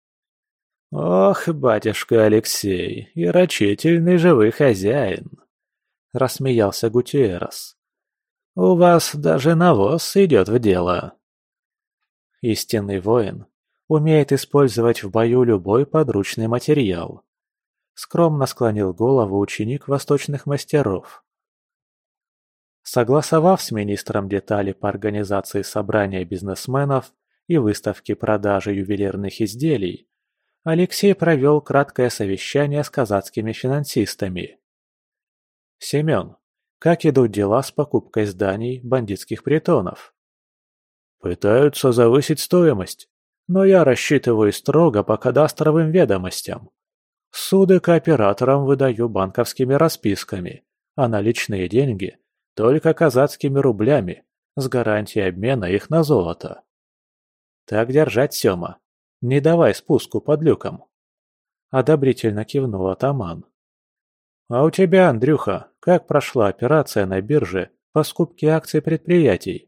«Ох, батюшка Алексей, и рачительный же вы хозяин!» – рассмеялся Гутиеррес. «У вас даже навоз идет в дело». Истинный воин умеет использовать в бою любой подручный материал. Скромно склонил голову ученик восточных мастеров. Согласовав с министром детали по организации собрания бизнесменов и выставки продажи ювелирных изделий, Алексей провел краткое совещание с казацкими финансистами. «Семен, как идут дела с покупкой зданий бандитских притонов?» «Пытаются завысить стоимость, но я рассчитываю строго по кадастровым ведомостям. Суды кооператорам выдаю банковскими расписками, а наличные деньги – только казацкими рублями, с гарантией обмена их на золото». «Так держать, Сёма. Не давай спуску под люком», – одобрительно кивнул атаман. «А у тебя, Андрюха, как прошла операция на бирже по скупке акций предприятий?»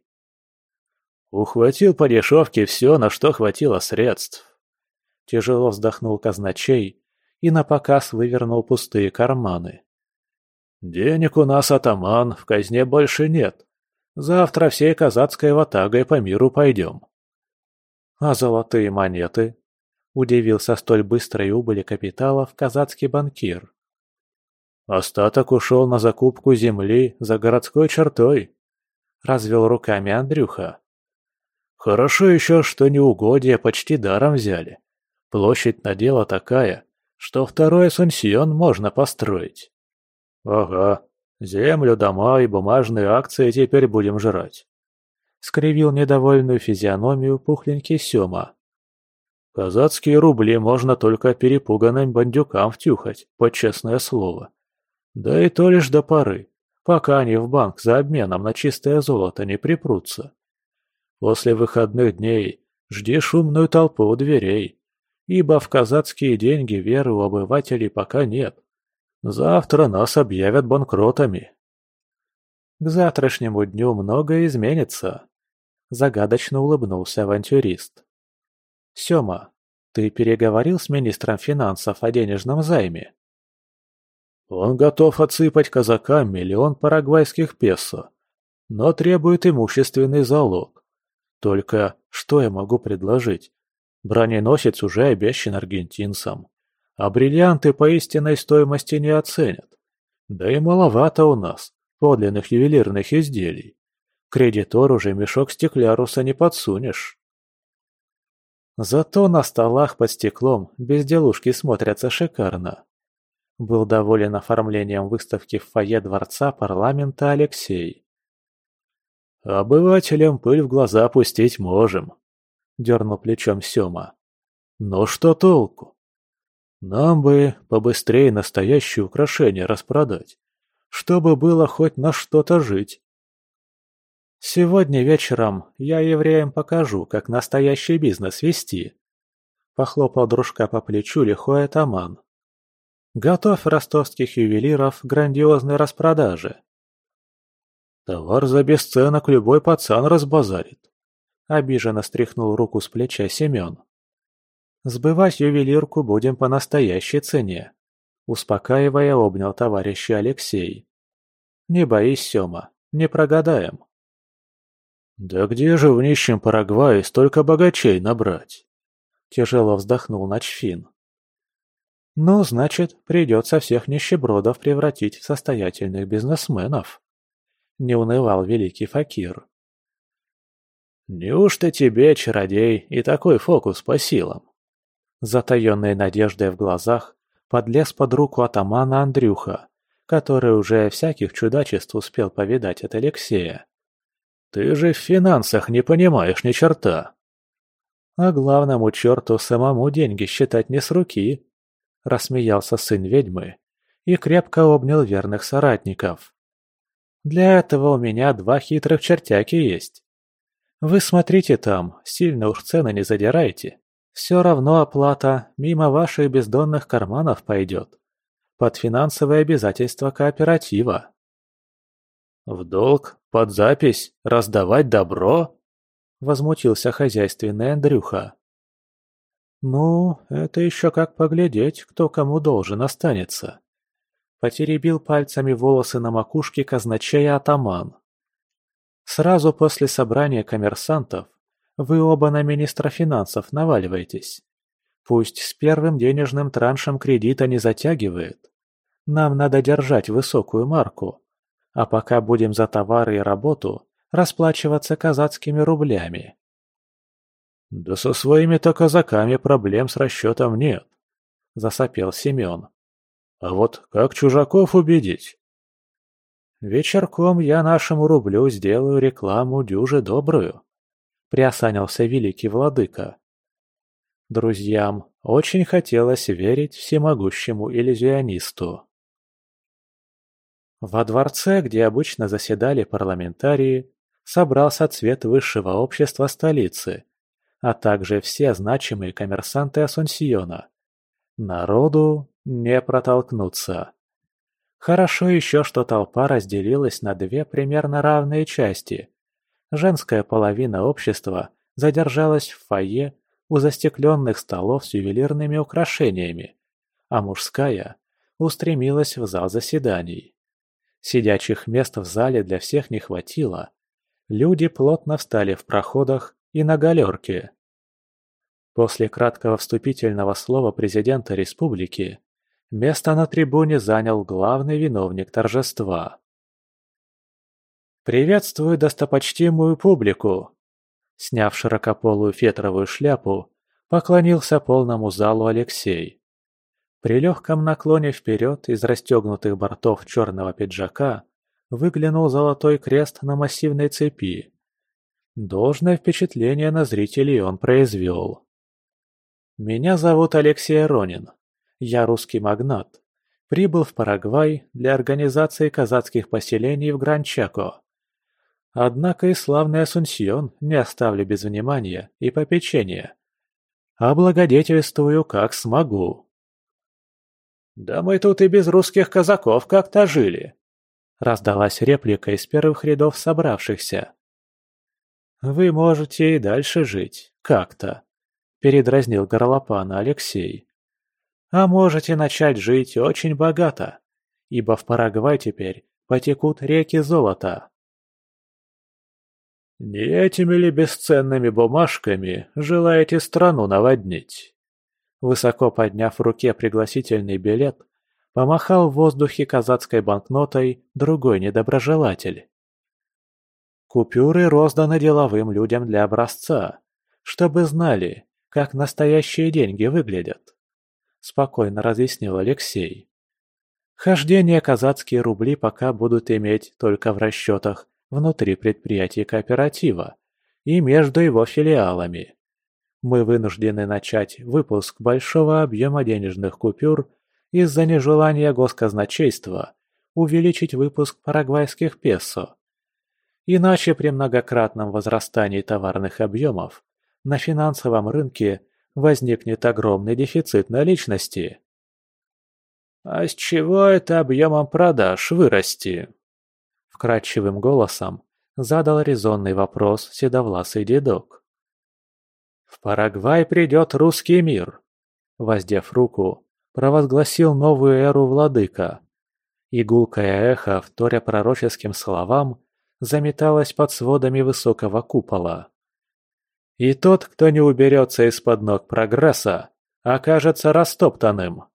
«Ухватил по дешевке все, на что хватило средств». Тяжело вздохнул казначей и напоказ вывернул пустые карманы. «Денег у нас, атаман, в казне больше нет. Завтра всей казацкой ватагой по миру пойдем». «А золотые монеты?» – удивился столь быстрой убыли капиталов казацкий банкир. «Остаток ушел на закупку земли за городской чертой», – развел руками Андрюха. «Хорошо еще, что неугодья почти даром взяли. Площадь на дело такая, что второй Асунсьон можно построить». «Ага, землю, дома и бумажные акции теперь будем жрать», — скривил недовольную физиономию пухленький Сёма. Казацкие рубли можно только перепуганным бандюкам втюхать, под честное слово. Да и то лишь до поры, пока они в банк за обменом на чистое золото не припрутся. После выходных дней жди шумную толпу у дверей, ибо в казацкие деньги веры у обывателей пока нет. Завтра нас объявят банкротами. К завтрашнему дню многое изменится. Загадочно улыбнулся авантюрист. Сёма, ты переговорил с министром финансов о денежном займе? Он готов отсыпать казакам миллион парагвайских песо, но требует имущественный залог. Только что я могу предложить? Броненосец уже обещан аргентинцам, а бриллианты по истинной стоимости не оценят. Да и маловато у нас подлинных ювелирных изделий. Кредитор уже мешок стекляруса не подсунешь. Зато на столах под стеклом безделушки смотрятся шикарно. Был доволен оформлением выставки в фойе дворца парламента Алексей. «Обывателям пыль в глаза пустить можем», — дернул плечом Сёма. «Но что толку? Нам бы побыстрее настоящие украшения распродать, чтобы было хоть на что-то жить». «Сегодня вечером я евреям покажу, как настоящий бизнес вести», — похлопал дружка по плечу лихой атаман. «Готовь ростовских ювелиров к грандиозной распродаже». «Товар за бесценок любой пацан разбазарит», — обиженно стряхнул руку с плеча Семен. «Сбывать ювелирку будем по настоящей цене», — успокаивая обнял товарища Алексей. «Не боись, Сёма, не прогадаем». «Да где же в нищем Парагвае столько богачей набрать?» Тяжело вздохнул Начфин. «Ну, значит, придется всех нищебродов превратить в состоятельных бизнесменов», — не унывал великий факир. «Неужто тебе, чародей, и такой фокус по силам?» Затаенной надеждой в глазах подлез под руку атамана Андрюха, который уже всяких чудачеств успел повидать от Алексея. «Ты же в финансах не понимаешь ни черта!» «А главному черту самому деньги считать не с руки!» — рассмеялся сын ведьмы и крепко обнял верных соратников. «Для этого у меня два хитрых чертяки есть. Вы смотрите там, сильно уж цены не задирайте. Все равно оплата мимо ваших бездонных карманов пойдет. Под финансовые обязательства кооператива». «В долг, под запись, раздавать добро?» — возмутился хозяйственный Андрюха. «Ну, это еще как поглядеть, кто кому должен останется», — потеребил пальцами волосы на макушке казначея атаман. «Сразу после собрания коммерсантов вы оба на министра финансов наваливаетесь. Пусть с первым денежным траншем кредита не затягивает. Нам надо держать высокую марку. А пока будем за товары и работу расплачиваться казацкими рублями». «Да со своими-то казаками проблем с расчетом нет», — засопел Семен. «А вот как чужаков убедить?» «Вечерком я нашему рублю сделаю рекламу дюже добрую», — приосанился великий владыка. Друзьям очень хотелось верить всемогущему иллюзионисту. Во дворце, где обычно заседали парламентарии, собрался цвет высшего общества столицы, а также все значимые коммерсанты Асунсьона. Народу не протолкнуться. Хорошо еще, что толпа разделилась на две примерно равные части. Женская половина общества задержалась в фойе у застекленных столов с ювелирными украшениями, а мужская устремилась в зал заседаний. Сидячих мест в зале для всех не хватило. Люди плотно встали в проходах и на галерке. После краткого вступительного слова президента республики место на трибуне занял главный виновник торжества. «Приветствую достопочтимую публику!» Сняв широкополую фетровую шляпу, поклонился полному залу Алексей. При легком наклоне вперед из расстегнутых бортов черного пиджака выглянул золотой крест на массивной цепи. Должное впечатление на зрителей он произвел. Меня зовут Алексей Ронин. Я русский магнат. Прибыл в Парагвай для организации казацких поселений в Гран-Чако. Однако и славный Асунсьон не оставлю без внимания и попечения. Облагодетельствую, как смогу. «Да мы тут и без русских казаков как-то жили», — раздалась реплика из первых рядов собравшихся. «Вы можете и дальше жить, как-то», — передразнил горлопана Алексей. «А можете начать жить очень богато, ибо в Парагвай теперь потекут реки золота». «Не этими ли бесценными бумажками желаете страну наводнить?» Высоко подняв в руке пригласительный билет, помахал в воздухе казацкой банкнотой другой недоброжелатель. «Купюры розданы деловым людям для образца, чтобы знали, как настоящие деньги выглядят», — спокойно разъяснил Алексей. «Хождение казацкие рубли пока будут иметь только в расчетах внутри предприятий кооператива и между его филиалами. Мы вынуждены начать выпуск большого объема денежных купюр из-за нежелания госказначейства увеличить выпуск парагвайских песо. Иначе при многократном возрастании товарных объемов на финансовом рынке возникнет огромный дефицит наличности». «А с чего это объемом продаж вырасти?» Вкрадчивым голосом задал резонный вопрос седовласый дедок. «В Парагвай придет русский мир», — воздев руку, провозгласил новую эру владыка. И гулкое эхо, вторя пророческим словам, заметалось под сводами высокого купола. «И тот, кто не уберется из-под ног прогресса, окажется растоптанным».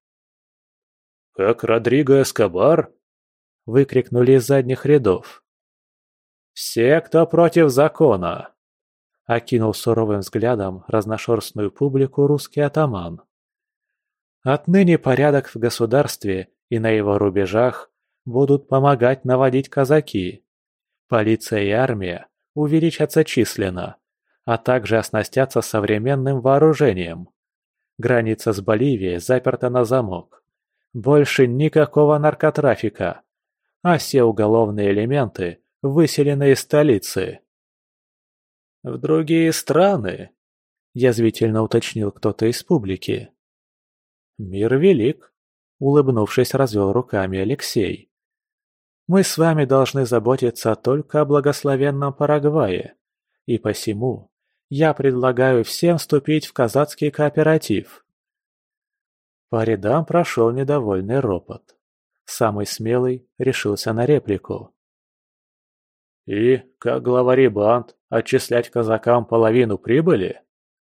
«Как Родриго Эскобар?» — выкрикнули из задних рядов. «Все, кто против закона!» — окинул суровым взглядом разношерстную публику русский атаман. «Отныне порядок в государстве и на его рубежах будут помогать наводить казаки. Полиция и армия увеличатся численно, а также оснастятся современным вооружением. Граница с Боливией заперта на замок. Больше никакого наркотрафика, а все уголовные элементы выселены из столицы». «В другие страны?» – язвительно уточнил кто-то из публики. «Мир велик», – улыбнувшись, развел руками Алексей. «Мы с вами должны заботиться только о благословенном Парагвае, и посему я предлагаю всем вступить в казацкий кооператив». По рядам прошел недовольный ропот. Самый смелый решился на реплику. «И, как главари банд, отчислять казакам половину прибыли?»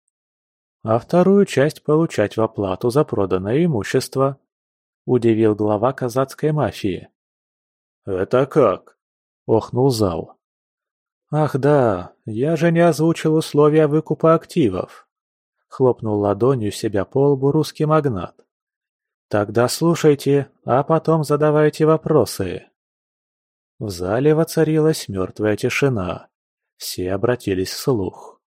«А вторую часть получать в оплату за проданное имущество», – удивил глава казацкой мафии. «Это как?» – охнул зал. «Ах да, я же не озвучил условия выкупа активов», – хлопнул ладонью себя по лбу русский магнат. «Тогда слушайте, а потом задавайте вопросы». В зале воцарилась мертвая тишина. Все обратились вслух.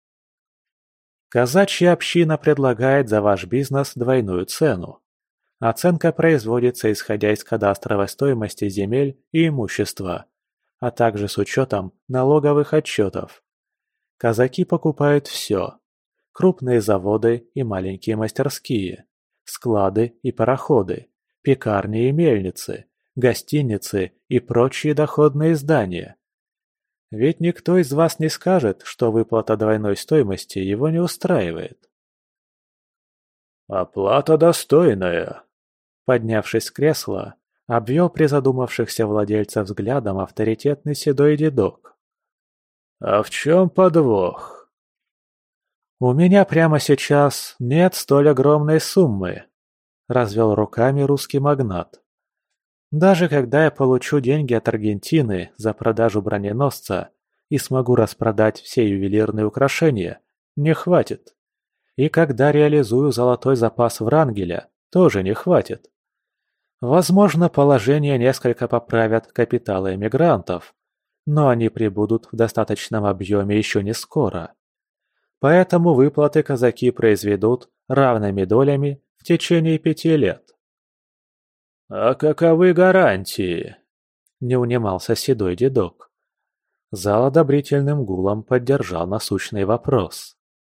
Казачья община предлагает за ваш бизнес двойную цену. Оценка производится исходя из кадастровой стоимости земель и имущества, а также с учетом налоговых отчетов. Казаки покупают все. Крупные заводы и маленькие мастерские, склады и пароходы, пекарни и мельницы, гостиницы и прочие доходные здания. Ведь никто из вас не скажет, что выплата двойной стоимости его не устраивает. «Оплата достойная», — поднявшись с кресла, обвел призадумавшихся владельцев взглядом авторитетный седой дедок. «А в чем подвох?» «У меня прямо сейчас нет столь огромной суммы», — развел руками русский магнат. «Даже когда я получу деньги от Аргентины за продажу броненосца и смогу распродать все ювелирные украшения, не хватит. И когда реализую золотой запас Врангеля, тоже не хватит. Возможно, положение несколько поправят капиталы эмигрантов, но они прибудут в достаточном объеме еще не скоро. Поэтому выплаты казаки произведут равными долями в течение пяти лет. «А каковы гарантии?» – не унимался седой дедок. Зал одобрительным гулом поддержал насущный вопрос.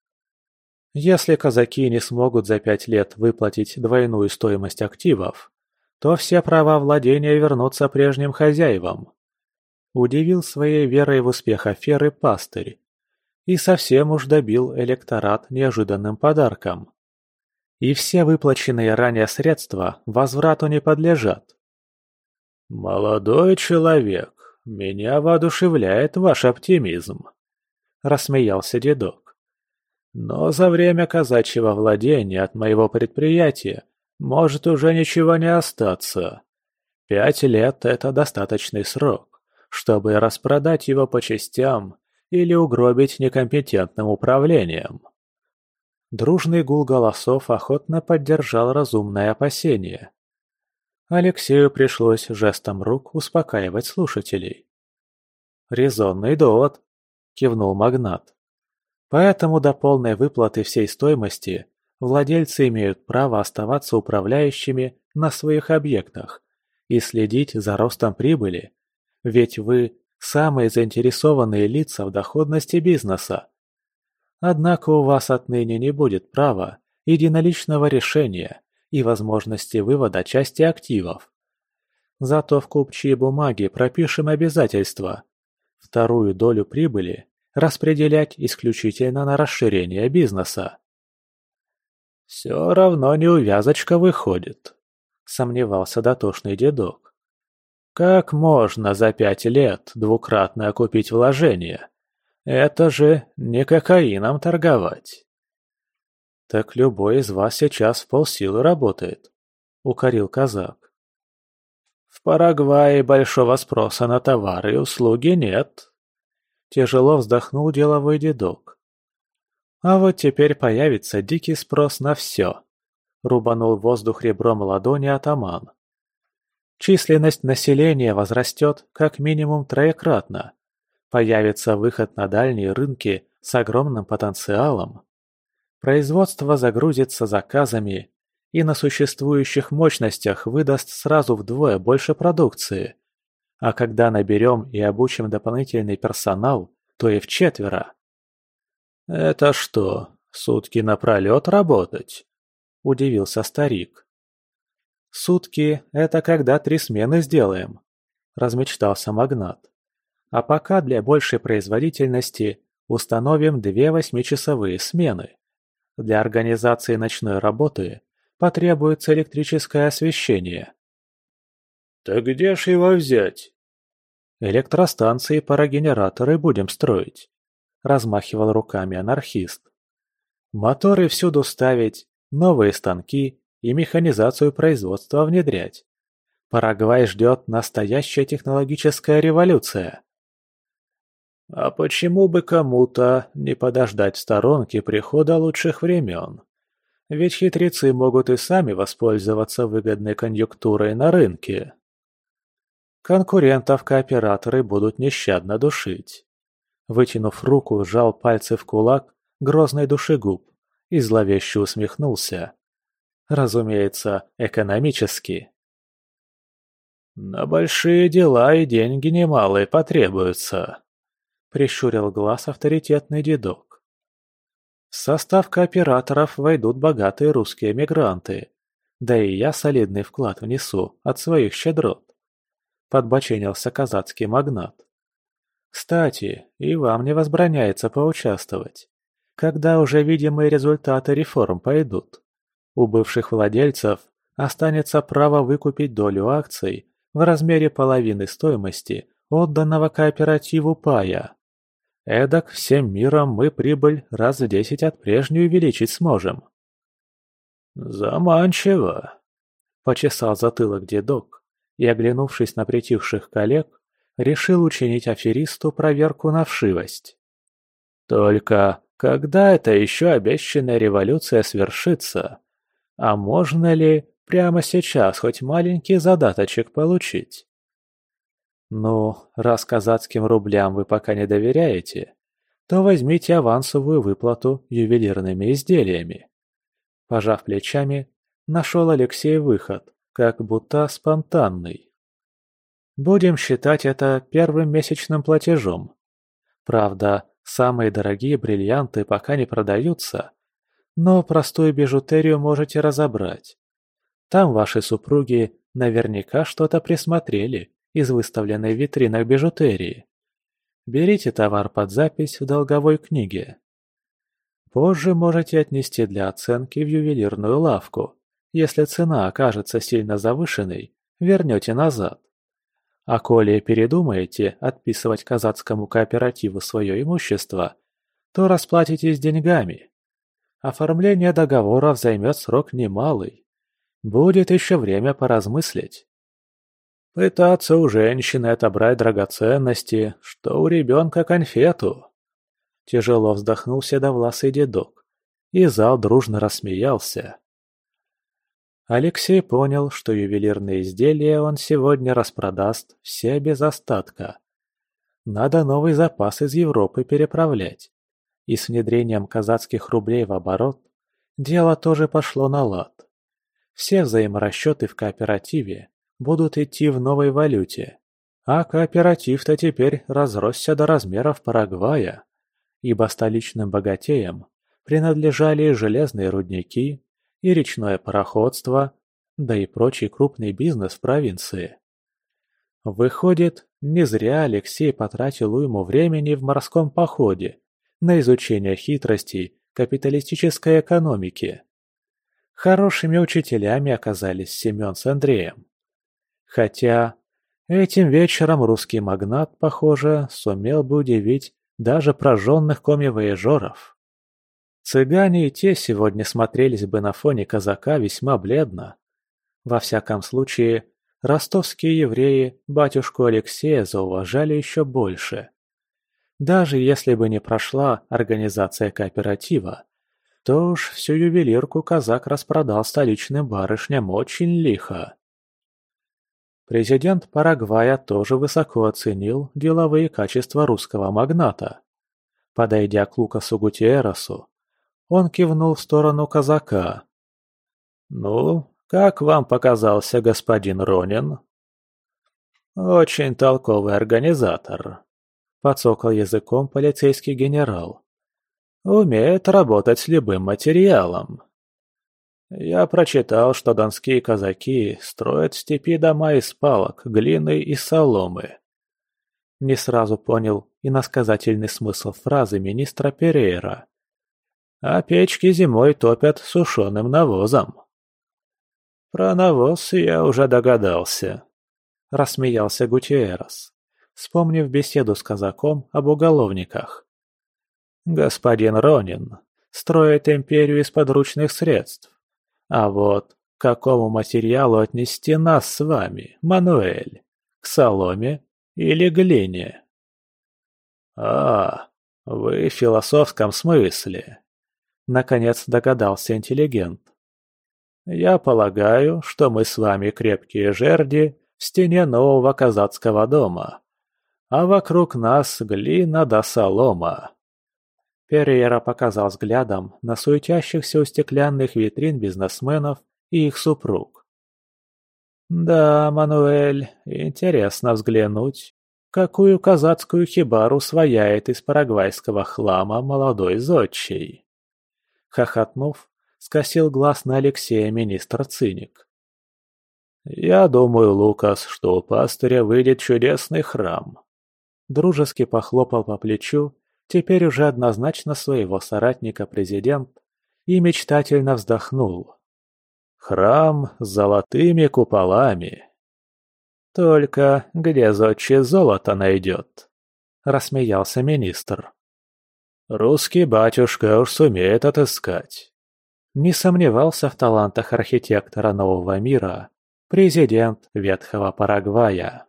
Если казаки не смогут за пять лет выплатить двойную стоимость активов, то все права владения вернутся прежним хозяевам. Удивил своей верой в успех аферы пастырь. И совсем уж добил электорат неожиданным подарком. И все выплаченные ранее средства возврату не подлежат. «Молодой человек, меня воодушевляет ваш оптимизм», – рассмеялся дедок. «Но за время казачьего владения от моего предприятия может уже ничего не остаться. Пять лет – это достаточный срок, чтобы распродать его по частям или угробить некомпетентным управлением». Дружный гул голосов охотно поддержал разумное опасение. Алексею пришлось жестом рук успокаивать слушателей. «Резонный довод», – кивнул магнат. «Поэтому до полной выплаты всей стоимости владельцы имеют право оставаться управляющими на своих объектах и следить за ростом прибыли, ведь вы – самые заинтересованные лица в доходности бизнеса. Однако у вас отныне не будет права единоличного решения и возможности вывода части активов. Зато в купчие бумаги пропишем обязательства вторую долю прибыли распределять исключительно на расширение бизнеса. «Все равно неувязочка выходит», – сомневался дотошный дедок. «Как можно за пять лет двукратно окупить вложения? Это же не кокаином торговать». «Так любой из вас сейчас в полсилы работает», – укорил казак. «В Парагвае большого спроса на товары и услуги нет», – тяжело вздохнул деловой дедок. «А вот теперь появится дикий спрос на все», – рубанул воздух ребром ладони атаман. «Численность населения возрастет как минимум троекратно. Появится выход на дальние рынки с огромным потенциалом. Производство загрузится заказами и на существующих мощностях выдаст сразу вдвое больше продукции. А когда наберем и обучим дополнительный персонал, то и вчетверо». «Это что, сутки напролет работать?» – удивился старик. «Сутки – это когда три смены сделаем», – размечтался магнат. «А пока для большей производительности установим две восьмичасовые смены. Для организации ночной работы потребуется электрическое освещение». «Так где ж его взять?» «Электростанции и парогенераторы будем строить», – размахивал руками анархист. «Моторы всюду ставить, новые станки и механизацию производства внедрять. Парагвай ждет настоящая технологическая революция». «А почему бы кому-то не подождать в сторонке прихода лучших времен? Ведь хитрецы могут и сами воспользоваться выгодной конъюнктурой на рынке». «Конкурентов кооператоры будут нещадно душить». Вытянув руку, сжал пальцы в кулак грозный душегуб и зловеще усмехнулся. Разумеется, экономически. «На большие дела и деньги немалые потребуются», – прищурил глаз авторитетный дедок. «В состав кооператоров войдут богатые русские мигранты, да и я солидный вклад внесу от своих щедрот», – подбоченился казацкий магнат. «Кстати, и вам не возбраняется поучаствовать, когда уже видимые результаты реформ пойдут. У бывших владельцев останется право выкупить долю акций в размере половины стоимости отданного кооперативу пая. Эдак всем миром мы прибыль раз в десять от прежней увеличить сможем». «Заманчиво», – почесал затылок дедок и, оглянувшись на притихших коллег, решил учинить аферисту проверку на вшивость. «Только когда это еще обещанная революция свершится? А можно ли прямо сейчас хоть маленький задаточек получить?» «Ну, раз казацким рублям вы пока не доверяете, то возьмите авансовую выплату ювелирными изделиями. Пожав плечами, нашел Алексей выход, как будто спонтанный. Будем считать это первым месячным платежом. Правда, самые дорогие бриллианты пока не продаются, но простую бижутерию можете разобрать. Там ваши супруги наверняка что-то присмотрели из выставленной в витринах бижутерии. Берите товар под запись в долговой книге. Позже можете отнести для оценки в ювелирную лавку. Если цена окажется сильно завышенной, вернете назад. А коли передумаете отписывать казацкому кооперативу свое имущество, то расплатитесь деньгами. Оформление договоров займет срок немалый. Будет еще время поразмыслить. Пытаться у женщины отобрать драгоценности, что у ребенка конфету. Тяжело вздохнул седовласый дедок, и зал дружно рассмеялся. Алексей понял, что ювелирные изделия он сегодня распродаст все без остатка. Надо новый запас из Европы переправлять. И с внедрением казацких рублей в оборот дело тоже пошло на лад. Все взаиморасчеты в кооперативе будут идти в новой валюте, а кооператив-то теперь разросся до размеров Парагвая, ибо столичным богатеям принадлежали и железные рудники, и речное пароходство, да и прочий крупный бизнес в провинции. Выходит, не зря Алексей потратил уйму времени в морском походе на изучение хитростей капиталистической экономики. Хорошими учителями оказались Семен с Андреем. Хотя этим вечером русский магнат, похоже, сумел бы удивить даже прожженных комивояжеров. Цыгане и те сегодня смотрелись бы на фоне казака весьма бледно. Во всяком случае, ростовские евреи батюшку Алексея зауважали еще больше. Даже если бы не прошла организация кооператива, то уж всю ювелирку казак распродал столичным барышням очень лихо. Президент Парагвая тоже высоко оценил деловые качества русского магната. Подойдя к Лукасу Гутиерресу, он кивнул в сторону казака. «Ну, как вам показался господин Ронин?» «Очень толковый организатор», — подсокал языком полицейский генерал. «Умеет работать с любым материалом. Я прочитал, что донские казаки строят в степи дома из палок, глины и соломы». Не сразу понял иносказательный смысл фразы министра Перейра. «А печки зимой топят сушеным навозом». «Про навоз я уже догадался», — рассмеялся Гутиеррес, вспомнив беседу с казаком об уголовниках. «Господин Ронин строит империю из подручных средств. А вот к какому материалу отнести нас с вами, Мануэль? К соломе или глине?» «А, вы в философском смысле», — наконец догадался интеллигент. «Я полагаю, что мы с вами крепкие жерди в стене нового казацкого дома, а вокруг нас глина да солома». Перейра показал взглядом на суетящихся у стеклянных витрин бизнесменов и их супруг. «Да, Мануэль, интересно взглянуть, какую казацкую хибару свояет из парагвайского хлама молодой зодчий». Хохотнув, скосил глаз на Алексея министр-циник. «Я думаю, Лукас, что у пастыря выйдет чудесный храм». Дружески похлопал по плечу теперь уже однозначно своего соратника президент и мечтательно вздохнул. «Храм с золотыми куполами». «Только где зодчий золото найдет?» – рассмеялся министр. «Русский батюшка уж сумеет отыскать». Не сомневался в талантах архитектора нового мира президент ветхого Парагвая.